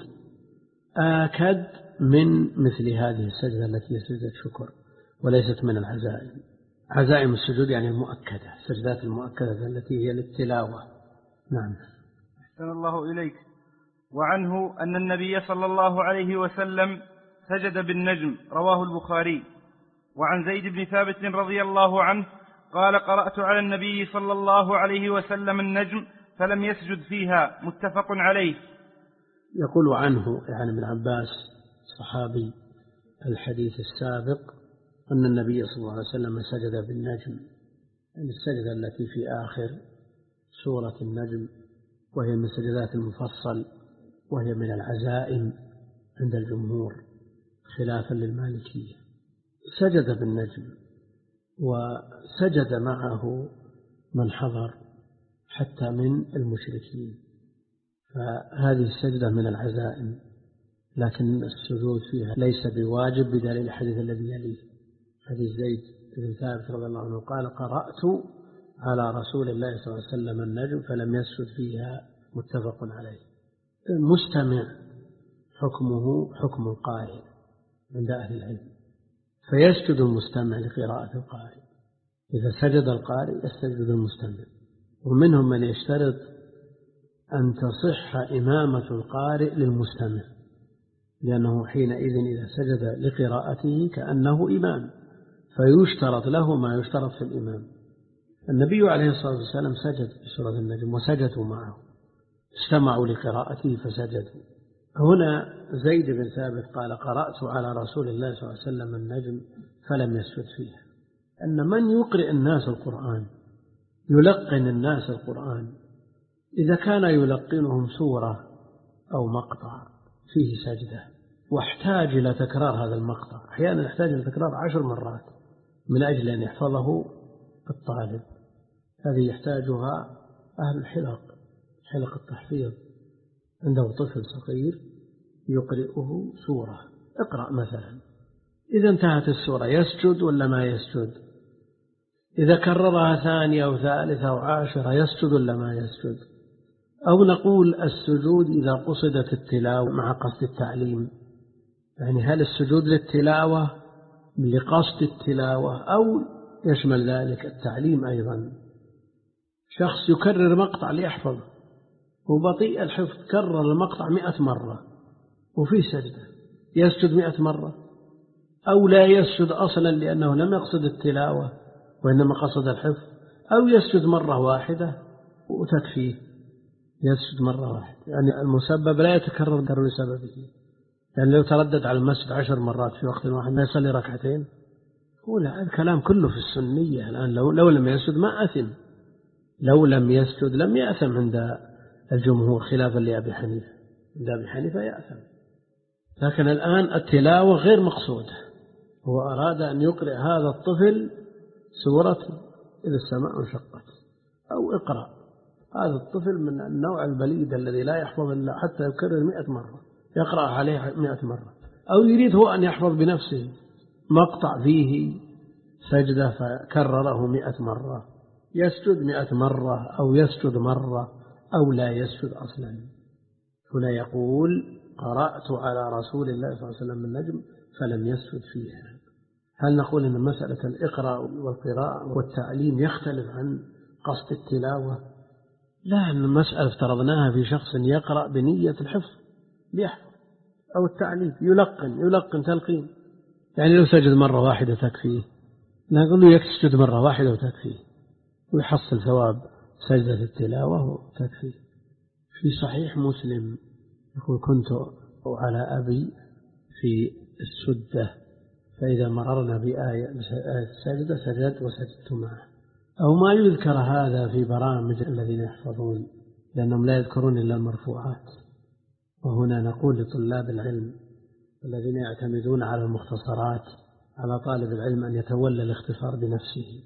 آكد من مثل هذه السجدة التي هي سجدة شكر وليست من العزائم. عزائم السجود يعني المؤكدة، السجدات المؤكدة التي هي للتلاوة. نعم. أحسن الله إليك. وعنه أن النبي صلى الله عليه وسلم سجد بالنجم. رواه البخاري. وعن زيد بن ثابت رضي الله عنه قال قرأت على النبي صلى الله عليه وسلم النجم فلم يسجد فيها، متفق عليه. يقول عنه يعني ابن عباس صحابي الحديث السابق أن النبي صلى الله عليه وسلم سجد بالنجم، يعني السجدة التي في آخر سورة النجم، وهي من سجدات المفصل، وهي من العزائم عند الجمهور خلافا للمالكية. سجد بالنجم وسجد معه من حضر حتى من المشركين، فهذه السجدة من العزائم، لكن السجود فيها ليس بواجب بدليل الحديث الذي يليه، حديث زيد بن ثابت رضي الله عنه قال قرأت على رسول الله صلى الله عليه وسلم النجم فلم يسجد فيها، متفق عليه. المستمع حكمه حكم القارئ عند أهل العلم، فيسجد المستمع لقراءة القارئ، إذا سجد القارئ يسجد المستمع. ومنهم من يشترط أن تصح إمامة القارئ للمستمع، لأنه حينئذ إذا سجد لقراءته كأنه إمام، فيشترط له ما يشترط في الإمام. النبي عليه الصلاة والسلام سجد في سورة النجم وسجدوا معه، استمعوا لقراءته فسجدوا. هنا زيد بن ثابت قال قرأت على رسول الله صلى الله عليه وسلم النجم فلم يسجد فيها، أن من يقرئ الناس القرآن يلقن الناس القرآن، إذا كان يلقنهم سورة أو مقطع فيه سجدة واحتاج إلى تكرار هذا المقطع، أحيانا يحتاج إلى تكرار عشر مرات من أجل أن يحفظه الطالب، هذه يحتاجها أهل الحلق، حلق التحفيظ، عنده طفل صغير يقرئه سورة، اقرأ مثلا، إذا انتهت السورة يسجد ولا ما يسجد؟ إذا كررها ثانية أو ثالثة أو عاشرة يسجد ولا ما يسجد؟ أو نقول السجود إذا قصدت التلاوة مع قصد التعليم، يعني هل السجود للتلاوة لقصد التلاوة أو يشمل ذلك التعليم أيضا؟ شخص يكرر مقطع ليحفظ وبطيء الحفظ، كرر المقطع مئة مرة وفي سجدة، يسجد مئة مرة أو لا يسجد أصلا لأنه لم يقصد التلاوة وإنما قصد الحفظ، أو يسجد مرة واحدة وتكفيه، يسجد مرة واحدة، يعني المسبب لا يتكرر لسببه. يعني لو تردد على المسجد عشر مرات في وقت واحد ما يصلي ركعتين؟ هو لا، الكلام كله في السنية الآن. لو, لو لم يسجد ما أثم، لو لم يسجد لم يأثم عند الجمهور خلافا لأبي حنيفة، عند أبي حنيفة يأثم. لكن الآن التلاوة غير مقصودة، هو أراد أن يقرأ هذا الطفل سورة إذا السماء انشقت، أو اقرأ. هذا الطفل من النوع البليد الذي لا يحفظ إلا حتى يكرر مئة مرة، يقرأ عليه مئة مرة، أو يريد هو أن يحفظ بنفسه مقطع فيه سجدة فكرره مئة مرة، يسجد مئة مرة أو يسجد مرة أو لا يسجد أصلا. هنا يقول قرأت على رسول الله صلى الله عليه وسلم النجم فلم يسجد فيها. هل نقول أن مسألة الإقراء والقراءة والتعليم يختلف عن قصد التلاوة؟ لا، أن المسألة افترضناها في شخص يقرأ بنية الحفظ ليحفظ، أو التعليم يلقن يلقن تلقين، يعني لو سجد مرة واحدة تكفيه، نقول له يسجد مرة واحدة وتكفيه ويحصل ثواب سجدة التلاوة وتكفيه. في صحيح مسلم يقول كنت على أبي في السدة فإذا مررنا بآية السجدة سجدت وسجدت معه، أو ما يذكر هذا في برامج الذين يحفظون لأنهم لا يذكرون إلا المرفوعات. وهنا نقول لطلاب العلم الذين يعتمدون على المختصرات على طالب العلم أن يتولى الاختصار بنفسه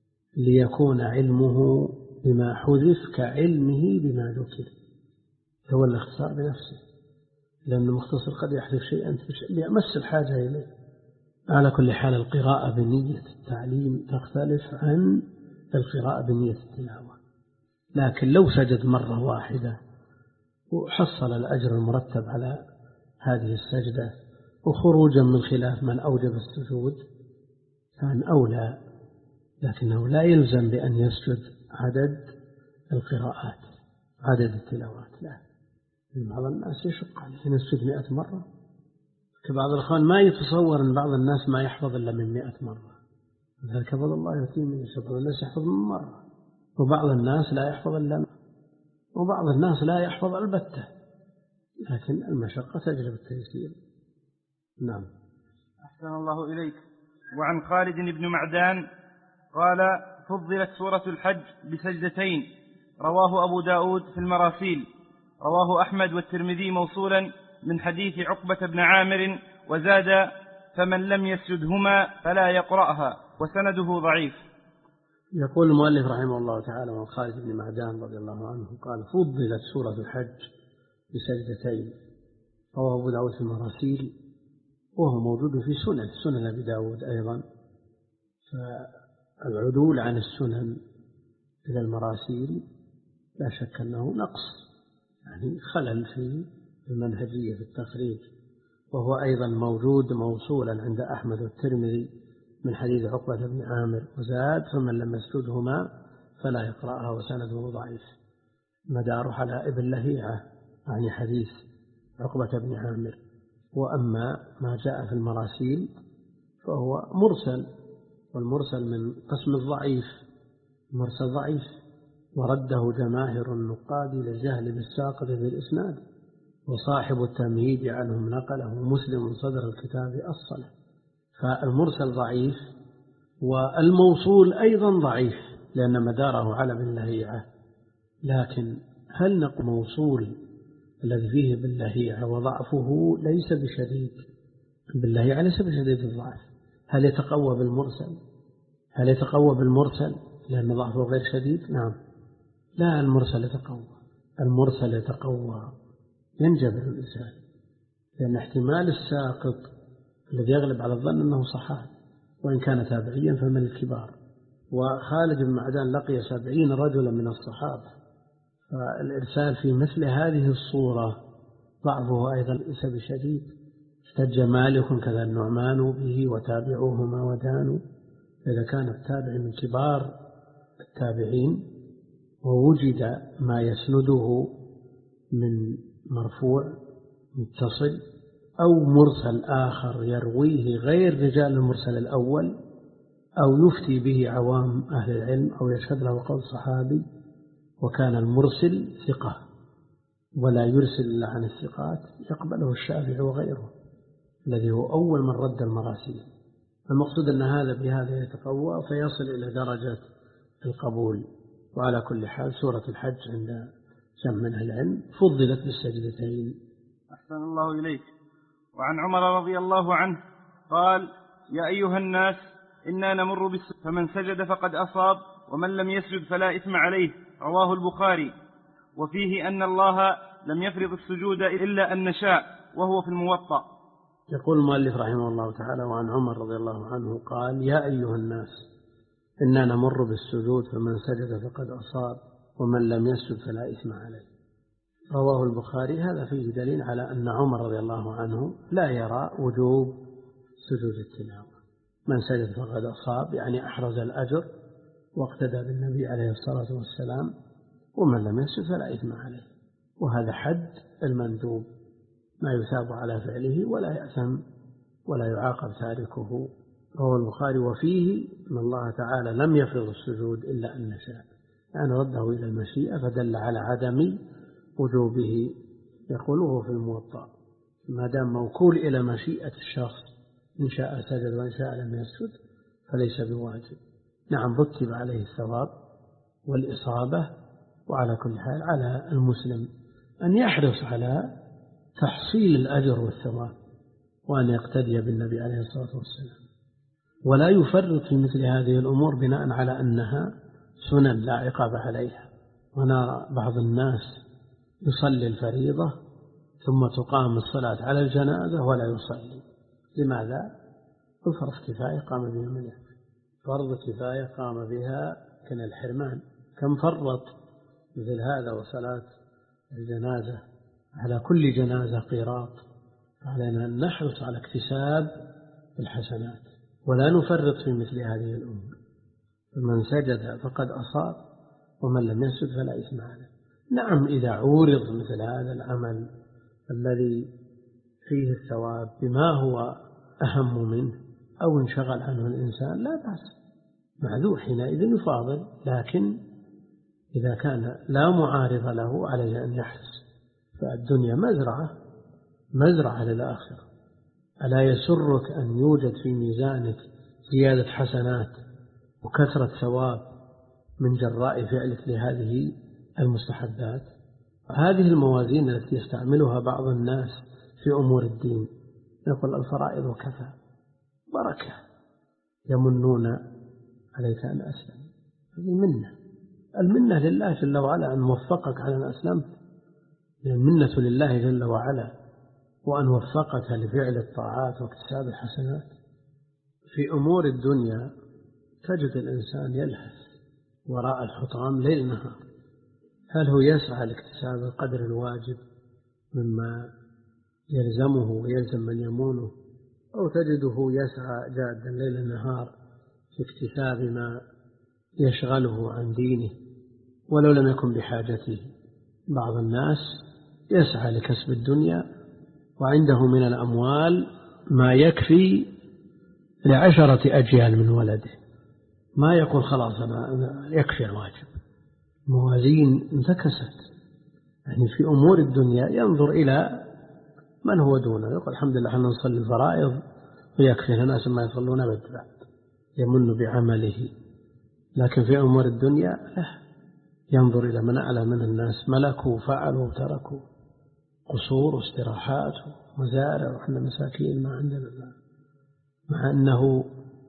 ليكون علمه بما حذف كعلمه بما ذكر، يتولى الاختصار بنفسه، لأن المختصر قد يحذف شيئا بأمس الحاجة إليه. على كل حال القراءة بنية التعليم تختلف عن القراءة بنية التلاوة، لكن لو سجد مرة واحدة وحصل الأجر المرتب على هذه السجدة وخروجا من خلاف من أوجب السجود كان أولى، لكنه لا يلزم بأن يسجد عدد القراءات عدد التلاوات، لا. بعض الناس يشق عليه يسجد مئة مرة كبعض الأخوان ما يتصور أن بعض الناس ما يحفظ إلا من مئة مرة، ذلك فضل الله يؤتيه من يشاء، بعض الناس يحفظ من مرة، وبعض الناس لا يحفظ إلا، وبعض الناس لا يحفظ البتة، لكن المشقة تجلب التيسير. نعم. أحسن الله إليك. وعن خالد بن معدان قال: فضلت سورة الحج بسجدتين، رواه أبو داود في المراسيل، رواه أحمد والترمذي موصولا من حديث عقبة بن عامر، وزاد: فمن لم يسجدهما فلا يقرأها، وسنده ضعيف. يقول المؤلف رحمه الله تعالى: وعن خالد بن معدان رضي الله عنه قال: فضلت سورة الحج بسجدتين، رواه أبو داود في المراسيل، وهو موجود في سنن سنن أبي داود أيضا. فالعدول عن السنن إلى المراسيل لا شك أنه نقص، يعني خلل في المنهجية في التخريج، وهو أيضا موجود موصولا عند أحمد والترمذي من حديث عقبة بن عامر، وزاد: فمن لم يسجدهما فلا يقرأها، وسنده ضعيف. مدار على ابن لهيعة، يعني حديث عقبة بن عامر. وأما ما جاء في المراسيل فهو مرسل، والمرسل من قسم الضعيف، مرسل ضعيف، ورده جماهر النقاد للجهل بالساقط في الإسناد، وصاحب التمهيد عنهم نقله مسلم صدر الكتاب أصله. فالمرسل ضعيف، والموصول أيضا ضعيف لأن مداره على ابن لهيعة. لكن هل نقول موصول الذي فيه ابن لهيعة وضعفه ليس بشديد، ابن لهيعة ليس بشديد الضعف، هل يتقوى بالمرسل؟ هل يتقوى بالمرسل لأن ضعفه غير شديد؟ نعم. لا، المرسل يتقوى، المرسل يتقوى، ينجبر الإنسان، لأن احتمال الساقط الذي يغلب على الظن أنه صحابي، وإن كان تابعيا فمن الكبار. وخالد بن معدان لقي سبعين رجلا من الصحابة، فالإرسال في مثل هذه الصورة ضعفه أيضا ليس بشديد. احتج مالك كذا النعمان به وتابعوهما ودانوا، إذا كان التابع من كبار التابعين ووجد ما يسنده من مرفوع متصل أو مرسل آخر يرويه غير رجال المرسل الأول، أو يفتي به عوام أهل العلم، أو يشهد له قول صحابي، وكان المرسل ثقة ولا يرسل إلا عن الثقات، يقبله الشافعي وغيره الذي هو أول من رد المراسيل. المقصود أن هذا بهذا يتقوى فيصل إلى درجة القبول. وعلى كل حال سورة الحج عند جمع من أهل العلم فضلت بالسجدتين. أحسن الله إليك. وعن عمر رضي الله عنه قال: يا أيها الناس إنا نمر بالسجود فمن سجد فقد أصاب ومن لم يسجد فلا إثم عليه، رواه البخاري. وفيه أن الله لم يفرض السجود إلا أن نشاء، وهو في الموطأ. يقول المؤلف رحمه الله تعالى: وعن عمر رضي الله عنه قال: يا أيها الناس إنا نمر بالسجود فمن سجد فقد أصاب ومن لم يسجد فلا إثم عليه، رواه البخاري. هذا فيه دليل على أن عمر رضي الله عنه لا يرى وجوب سجود التلاوة. من سجد فقد أصاب، يعني أحرز الأجر واقتدى بالنبي عليه الصلاة والسلام، ومن لم يسجد فلا إثم عليه، وهذا حد المندوب، ما يثاب على فعله ولا يأثم ولا يعاقب تاركه، رواه البخاري. وفيه أن الله تعالى لم يفرض السجود إلا أن نشاء، يعني رده إلى المشيئة فدل على عدم وجوبه. يقوله في الموطأ: ما دام موكول إلى مشيئة الشخص، إن شاء سجد وإن شاء لم يسجد فليس بواجب. نعم، رتب عليه الثواب والإصابة. وعلى كل حال على المسلم أن يحرص على تحصيل الأجر والثواب، وأن يقتدي بالنبي عليه الصلاة والسلام، ولا يفرط في مثل هذه الأمور بناء على أنها سنن لا عقاب عليها. ونرى بعض الناس يصلي الفريضة ثم تقام الصلاة على الجنازة ولا يصلي. لماذا؟ فرض كفاية قام بها من يكفي، فرض كفاية قام بها كان الحرمان. كم فرط مثل هذا وصلاة الجنازة على كل جنازة قيراط. علينا أن نحرص على اكتساب الحسنات ولا نفرط في مثل هذه الأمور. من سجد فقد أصاب ومن لم يسجد فلا إثم عليه. نعم، إذا عورض مثل هذا العمل الذي فيه الثواب بما هو أهم منه أو انشغل عنه الإنسان لا بأس، معذور حينئذ يفاضل. لكن إذا كان لا معارض له عليه أن يحرص، فالدنيا مزرعة مزرعة للآخرة. ألا يسرك أن يوجد في ميزانك زيادة حسنات وكثرة ثواب من جراء فعلك لهذه المستحبات؟ هذه الموازين التي يستعملها بعض الناس في أمور الدين، يقول الفرائض وكفى، بركة، يمنون عليك أن أسلم. هذه منة، المنة لله جل وعلا أن وفقك على أن أسلمت، المنة لله جل وعلا وأن وفقك لفعل الطاعات واكتساب الحسنات. في أمور الدنيا تجد الإنسان يلهث وراء الحطام ليل نهار، هل هو يسعى لاكتساب القدر الواجب مما يلزمه ويلزم من يمونه، أو تجده يسعى جادا ليل نهار في اكتساب ما يشغله عن دينه ولو لم يكن بحاجته؟ بعض الناس يسعى لكسب الدنيا وعنده من الأموال ما يكفي لعشرة أجيال من ولده، ما يقول خلاص أنا يكفي الواجب. موازين انتكست، يعني في أمور الدنيا ينظر إلى من هو دونه، يقول الحمد لله احنا نصلي الفرائض ويكفي الناس ما يصلون بدرا، يمن بعمله. لكن في أمور الدنيا لا، ينظر إلى من أعلى من الناس، ملكوا وفعلوا وتركوا، قصور واستراحات ومزارع وإحنا مساكين ما عندنا ما. مع أنه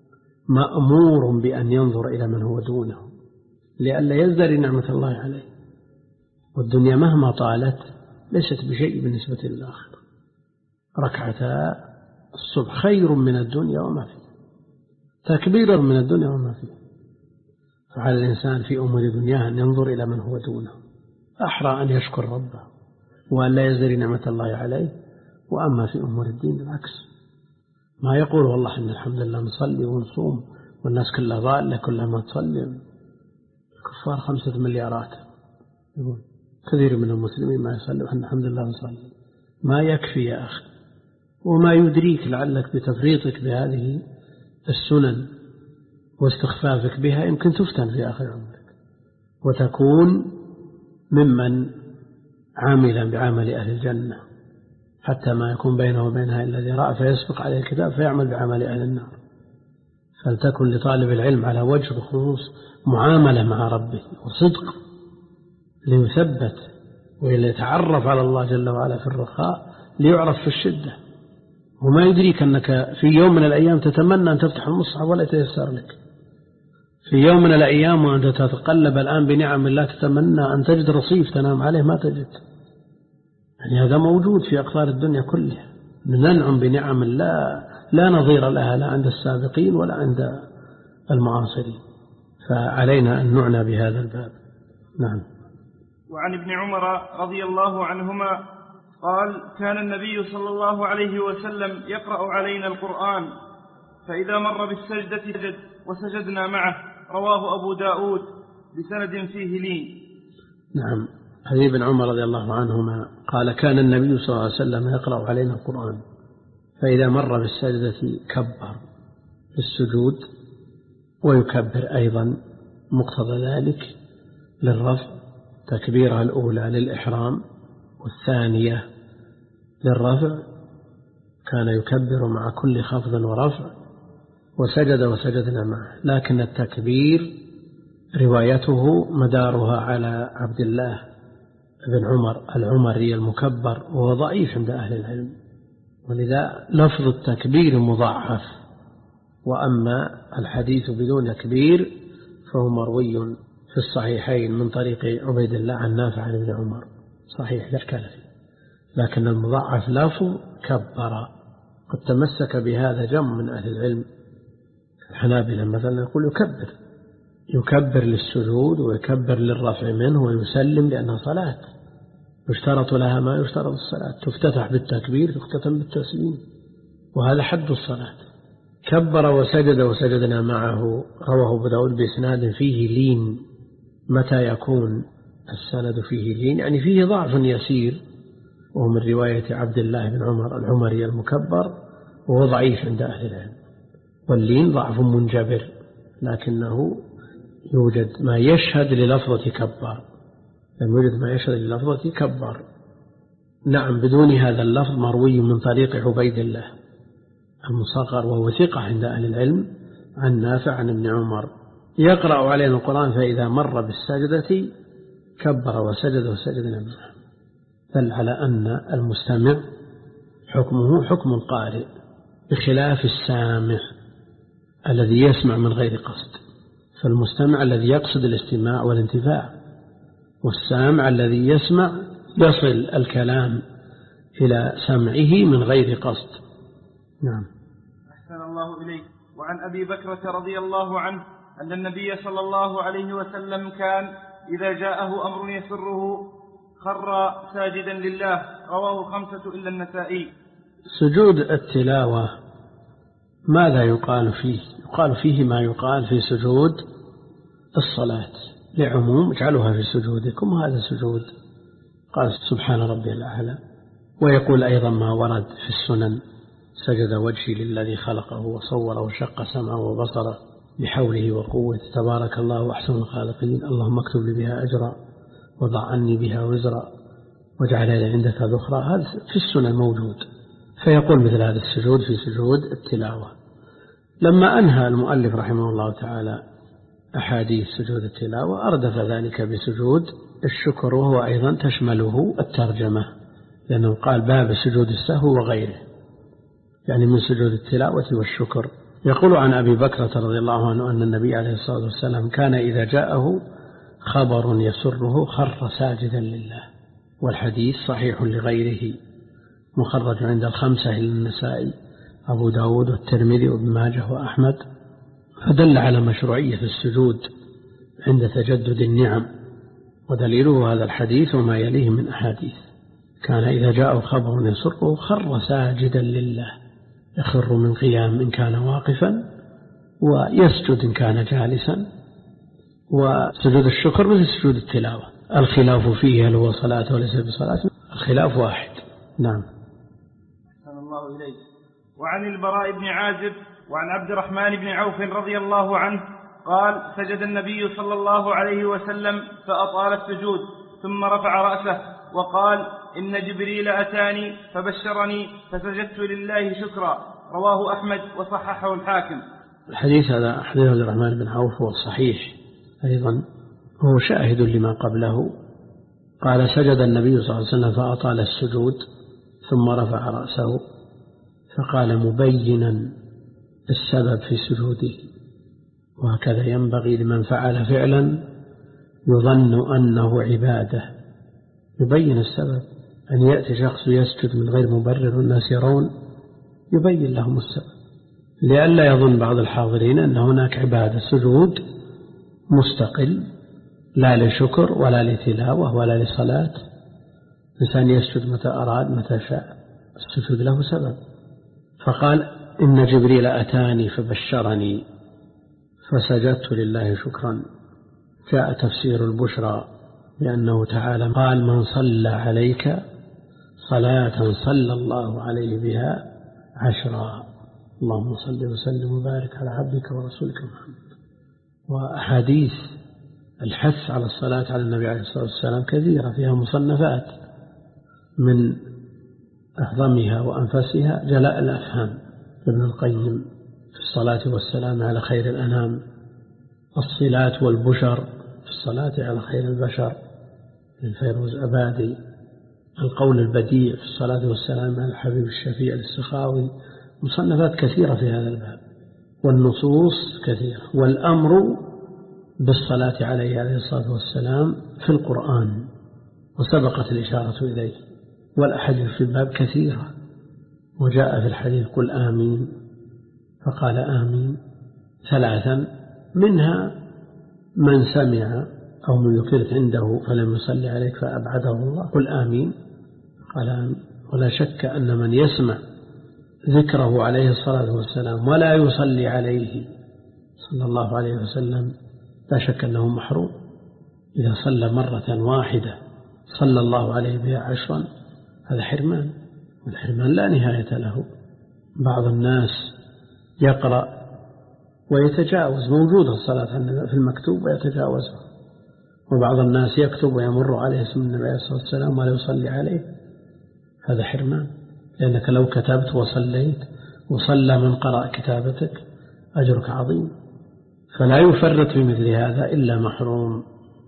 مأمور بأن ينظر إلى من هو دونه لئلا يزدري نعمة الله عليه. والدنيا مهما طالت ليست بشيء بالنسبة للآخرة. ركعتا الصبح خير من الدنيا وما فيه، تكبير من الدنيا وما فيه. فعلى الإنسان في أمور دنياه أن ينظر إلى من هو دونه، أحرى أن يشكر ربه وأن لا يزدري نعمة الله عليه. وأما في أمور الدين العكس، ما يقول والله إن الحمد لله نصلي ونصوم والناس كلها ضالة كلها ما تصلي، الكفار خمسة مليارات، يقول كثير من المسلمين ما يصلي وإحنا الحمد لله نصلي. ما يكفي يا أخي، وما يدريك لعلك بتفريطك بهذه السنن واستخفافك بها يمكن تفتن في آخر عمرك وتكون ممن عاملا بعمل أهل الجنة، حتى ما يكون بينه وبينها إلا ذراع فيسبق عليه الكتاب فيعمل بعمل أهل النار. فلتكن لطالب العلم على وجه الخصوص معاملة مع ربه وصدق ليثبت وليتعرف على الله جل وعلا في الرخاء ليعرف في الشدة. وما يدريك أنك في يوم من الأيام تتمنى أن تفتح المصحف ولا يتيسر لك، في يوم من الأيام وأنت تتقلب الآن بنعم الله تتمنى أن تجد رصيف تنام عليه ما تجد. يعني هذا موجود في أقطار الدنيا كلها، ننعم بنعم لا لا نظير لها لا عند السابقين ولا عند المعاصرين، فعلينا أن نعنى بهذا الباب. نعم. وعن ابن عمر رضي الله عنهما قال: كان النبي صلى الله عليه وسلم يقرأ علينا القرآن فإذا مر بالسجدة سجد وسجدنا معه. رواه أبو داود بسند فيه لين. نعم. حديث ابن عمر رضي الله عنهما قال: كان النبي صلى الله عليه وسلم يقرأ علينا القرآن فإذا مر بالسجدة كبر في السجود ويكبر أيضا مقتضى ذلك للرفع، تكبيرها الأولى للإحرام والثانية للرفع، كان يكبر مع كل خفض ورفع، وسجد وسجدنا معه. لكن التكبير روايته مدارها على عبد الله بن عمر العمري المكبر، وهو ضعيف عند أهل العلم، ولذا لفظ التكبير مضاعف. وأما الحديث بدون تكبير فهو مروي في الصحيحين من طريق عبيد الله عن نافع عن ابن عمر، صحيح لا إشكال فيه، لكن المضاعف لفظ كبر. قد تمسك بهذا جمع من أهل العلم، الحنابلة مثلا يقول يكبر يكبر للسجود ويكبر للرفع منه ويسلم لأنها صلاة يشترط لها ما يشترط الصلاة، تفتتح بالتكبير تختتم بالتسليم، وهذا حد الصلاة. كبر وسجد وسجدنا معه. رواه أبو داود بإسناد فيه لين. متى يكون السند فيه لين؟ يعني فيه ضعف يسير ومن رواية عبد الله بن عمر العمري المكبر، وهو ضعيف عند أهل العلم. واللين ضعف منجبر، لكنه يوجد ما يشهد للفظة كبر، لم يوجد ما يشهد للفظة كبر. نعم، بدون هذا اللفظ مروي من طريق عبيد الله المصغر وهو ثقة عند أهل العلم عن نافع عن ابن عمر يقرأ علينا القرآن فإذا مر بالسجدة كبر وسجد وسجدنا معه، دل على أن المستمع حكمه حكم القارئ، بخلاف السامع الذي يسمع من غير قصد. فالمستمع الذي يقصد الاستماع والانتفاع، والسامع الذي يسمع يصل الكلام إلى سمعه من غير قصد. نعم. أحسن الله إليك. وعن أبي بكرة رضي الله عنه أن النبي صلى الله عليه وسلم كان إذا جاءه أمر يسره خر ساجدا لله، رواه الخمسة إلا النسائي. سجود التلاوة ماذا يقال فيه؟ يقال فيه ما يقال في سجود الصلاة لعموم اجعلوها في سجودكم، هذا سجود. قال سبحان ربي الأعلى، ويقول أيضا ما ورد في السنن: سجد وجهي للذي خلقه وصوره وشق سمعه وبصره بحوله وقوته، تبارك الله أحسن الخالقين، اللهم اكتب لي بها أجرا وضع عني بها وزرا واجعل لي عندك ذخرا. هذا في السنن موجود، فيقول مثل هذا السجود في سجود التلاوة. لما أنهى المؤلف رحمه الله تعالى أحاديث سجود التلاوة أردف ذلك بسجود الشكر، وهو أيضا تشمله الترجمة، لأنه قال باب سجود السهو وغيره، يعني من سجود التلاوة والشكر. يقول عن أبي بكرة رضي الله عنه أن النبي عليه الصلاة والسلام كان إذا جاءه خبر يسره خر ساجدا لله، والحديث صحيح لغيره، مخرج عند الخمسة للنسائي أبو داود والترمذي وابن ماجه وأحمد، فدل على مشروعية السجود عند تجدد النعم، ودليله هذا الحديث وما يليه من أحاديث. كان إذا جاءه خبر يسره خر ساجدا لله، يخر من قيام إن كان واقفا، ويسجد إن كان جالسا. وسجود الشكر مثل سجود التلاوة، الخلاف فيه هل هو صلاة وليس بصلاة، الخلاف واحد. نعم. أحسن الله إليك. وعن البراء بن عازب وعن عبد الرحمن بن عوف رضي الله عنه قال: سجد النبي صلى الله عليه وسلم فأطال السجود، ثم رفع رأسه وقال: إن جبريل أتاني فبشرني فسجدت لله شكرا، رواه أحمد وصححه الحاكم. الحديث هذا حديث عبد الرحمن بن عوف هو الصحيح أيضا، هو شاهد لما قبله. قال: سجد النبي صلى الله عليه وسلم فأطال السجود ثم رفع رأسه، فقال مبينا السبب في سجوده. وهكذا ينبغي لمن فعل فعلا يظن أنه عبادة، يبين السبب. أن يأتي شخص يسجد من غير مبرر والناس يرون، يبين لهم السبب، لئلا يظن بعض الحاضرين أن هناك عبادة سجود مستقل لا لشكر ولا لتلاوة ولا لصلاة. الإنسان يسجد متى أراد متى شاء، السجود له سبب. فقال: إن جبريل أتاني فبشرني فسجدت لله شكرا. جاء تفسير البشرى لأنه تعالى قال: من صلى عليك صلاة صلى الله عليه بها عشرا، اللهم صل وسلم وبارك على عبدك ورسولك محمد. وأحاديث الحث على الصلاة على النبي عليه الصلاة والسلام كثيرة، فيها مصنفات، من أعظمها وأنفسها جلاء الأفهام ابن القيم في الصلاة والسلام على خير الأنام، الصلاة والبشر في الصلاة على خير البشر للفيروز أبادي، القول البديع في الصلاة والسلام على الحبيب الشفيع السخاوي. مصنفات كثيرة في هذا الباب، والنصوص كثيرة، والأمر بالصلاة عليه عليه الصلاة والسلام في القرآن وسبقت الإشارة إليه، والأحاديث في الباب كثيرة. وجاء في الحديث: قل آمين، فقال آمين ثلاثا، منها من سمع أو من ذكرت عنده فلم يصلي عليك فأبعده الله، قل آمين، قال آمين. ولا شك أن من يسمع ذكره عليه الصلاة والسلام ولا يصلي عليه صلى الله عليه وسلم لا شك أنه محروم. إذا صلى مرة واحدة صلى الله عليه بها عشرا، هذا حرمان، والحرمان لا نهاية له. بعض الناس يقرأ ويتجاوز، موجودة الصلاة في المكتوب ويتجاوزها، وبعض الناس يكتب ويمر عليه اسم النبي عليه الصلاة والسلام ولا يصلي عليه، هذا حرمان، لأنك لو كتبت وصليت وصلى من قرأ كتابتك أجرك عظيم، فلا يفرط في مثل هذا إلا محروم.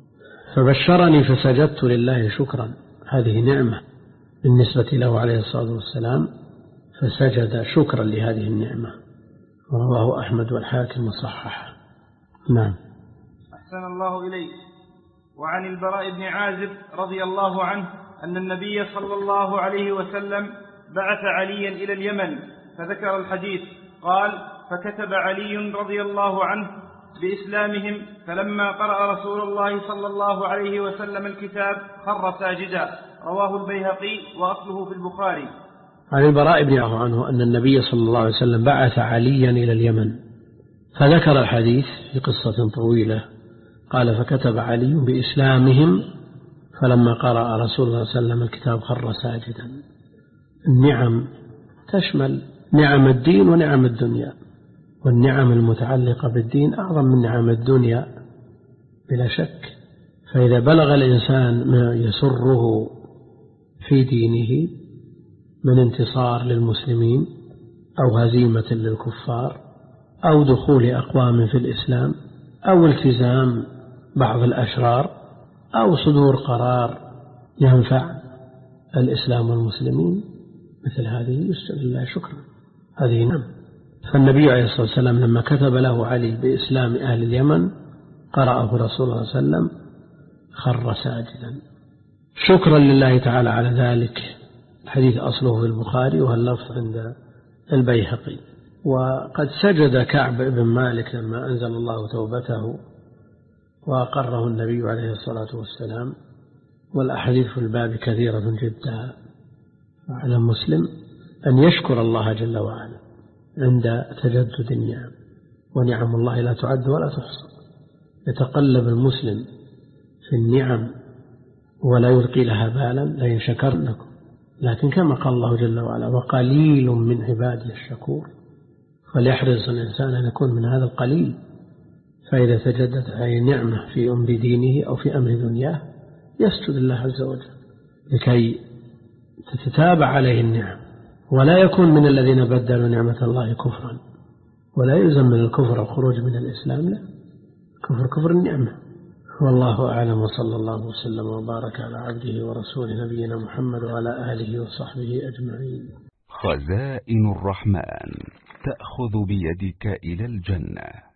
فبشرني فسجدت لله شكرا، هذه نعمة بالنسبة له عليه الصلاة والسلام، فسجد شكرا لهذه النعمة. رواه أحمد والحاكم وصححه. نعم. أحسن الله إليك. وعن البراء بن عازب رضي الله عنه أن النبي صلى الله عليه وسلم بعث عليا إلى اليمن فذكر الحديث، قال: فكتب علي رضي الله عنه بإسلامهم، فلما قرأ رسول الله صلى الله عليه وسلم الكتاب خر ساجدا. رواه البيهقي وأصله في البخاري. عن البراء بن عازب عنه أن النبي صلى الله عليه وسلم بعث عليا إلى اليمن فذكر الحديث في قصة طويلة، قال: فكتب علي بإسلامهم، فلما قرأ رسول الله صلى الله عليه وسلم الكتاب خر ساجدا. النعم تشمل نعم الدين ونعم الدنيا، والنعم المتعلقة بالدين أعظم من نعم الدنيا بلا شك. فإذا بلغ الإنسان ما يسره في دينه من انتصار للمسلمين أو هزيمة للكفار أو دخول أقوام في الإسلام أو التزام بعض الأشرار أو صدور قرار ينفع الإسلام والمسلمين، مثل هذه يسجد لله شكرا، هذه نعم. فالنبي عليه الصلاة والسلام لما كتب له علي بإسلام أهل اليمن قرأه رسول الله صلى الله عليه وسلم خر ساجدا شكرا لله تعالى على ذلك. الحديث أصله في البخاري واللفظ عند البيهقي. وقد سجد كعب بن مالك لما أنزل الله توبته وأقره النبي عليه الصلاة والسلام، والأحاديث في الباب كثيرة جدا. وعلى المسلم أن يشكر الله جل وعلا عند تجدد النعم، ونعم الله لا تعد ولا تحصى. يتقلب المسلم في النعم ولا يلقي لها بالا لئن شكرنكم، لكن كما قال الله جل وعلا: وقليل من عبادي الشكور. فليحرص الإنسان أن يكون من هذا القليل، فإذا تجدد عليه نعمة في أمر دينه أو في أمر دنياه يسجد الله عز وجل لكي تتتابع عليه النعم، ولا يكون من الذين بدلوا نعمة الله كفرا، ولا يلزم من الكفر الخروج من الإسلام، لا، كفر كفر النعمة. والله أعلم، وصلى الله وسلم وبارك على عبده ورسوله نبينا محمد وعلى آله وصحبه أجمعين. خزائن الرحمن تأخذ بيدك إلى الجنة.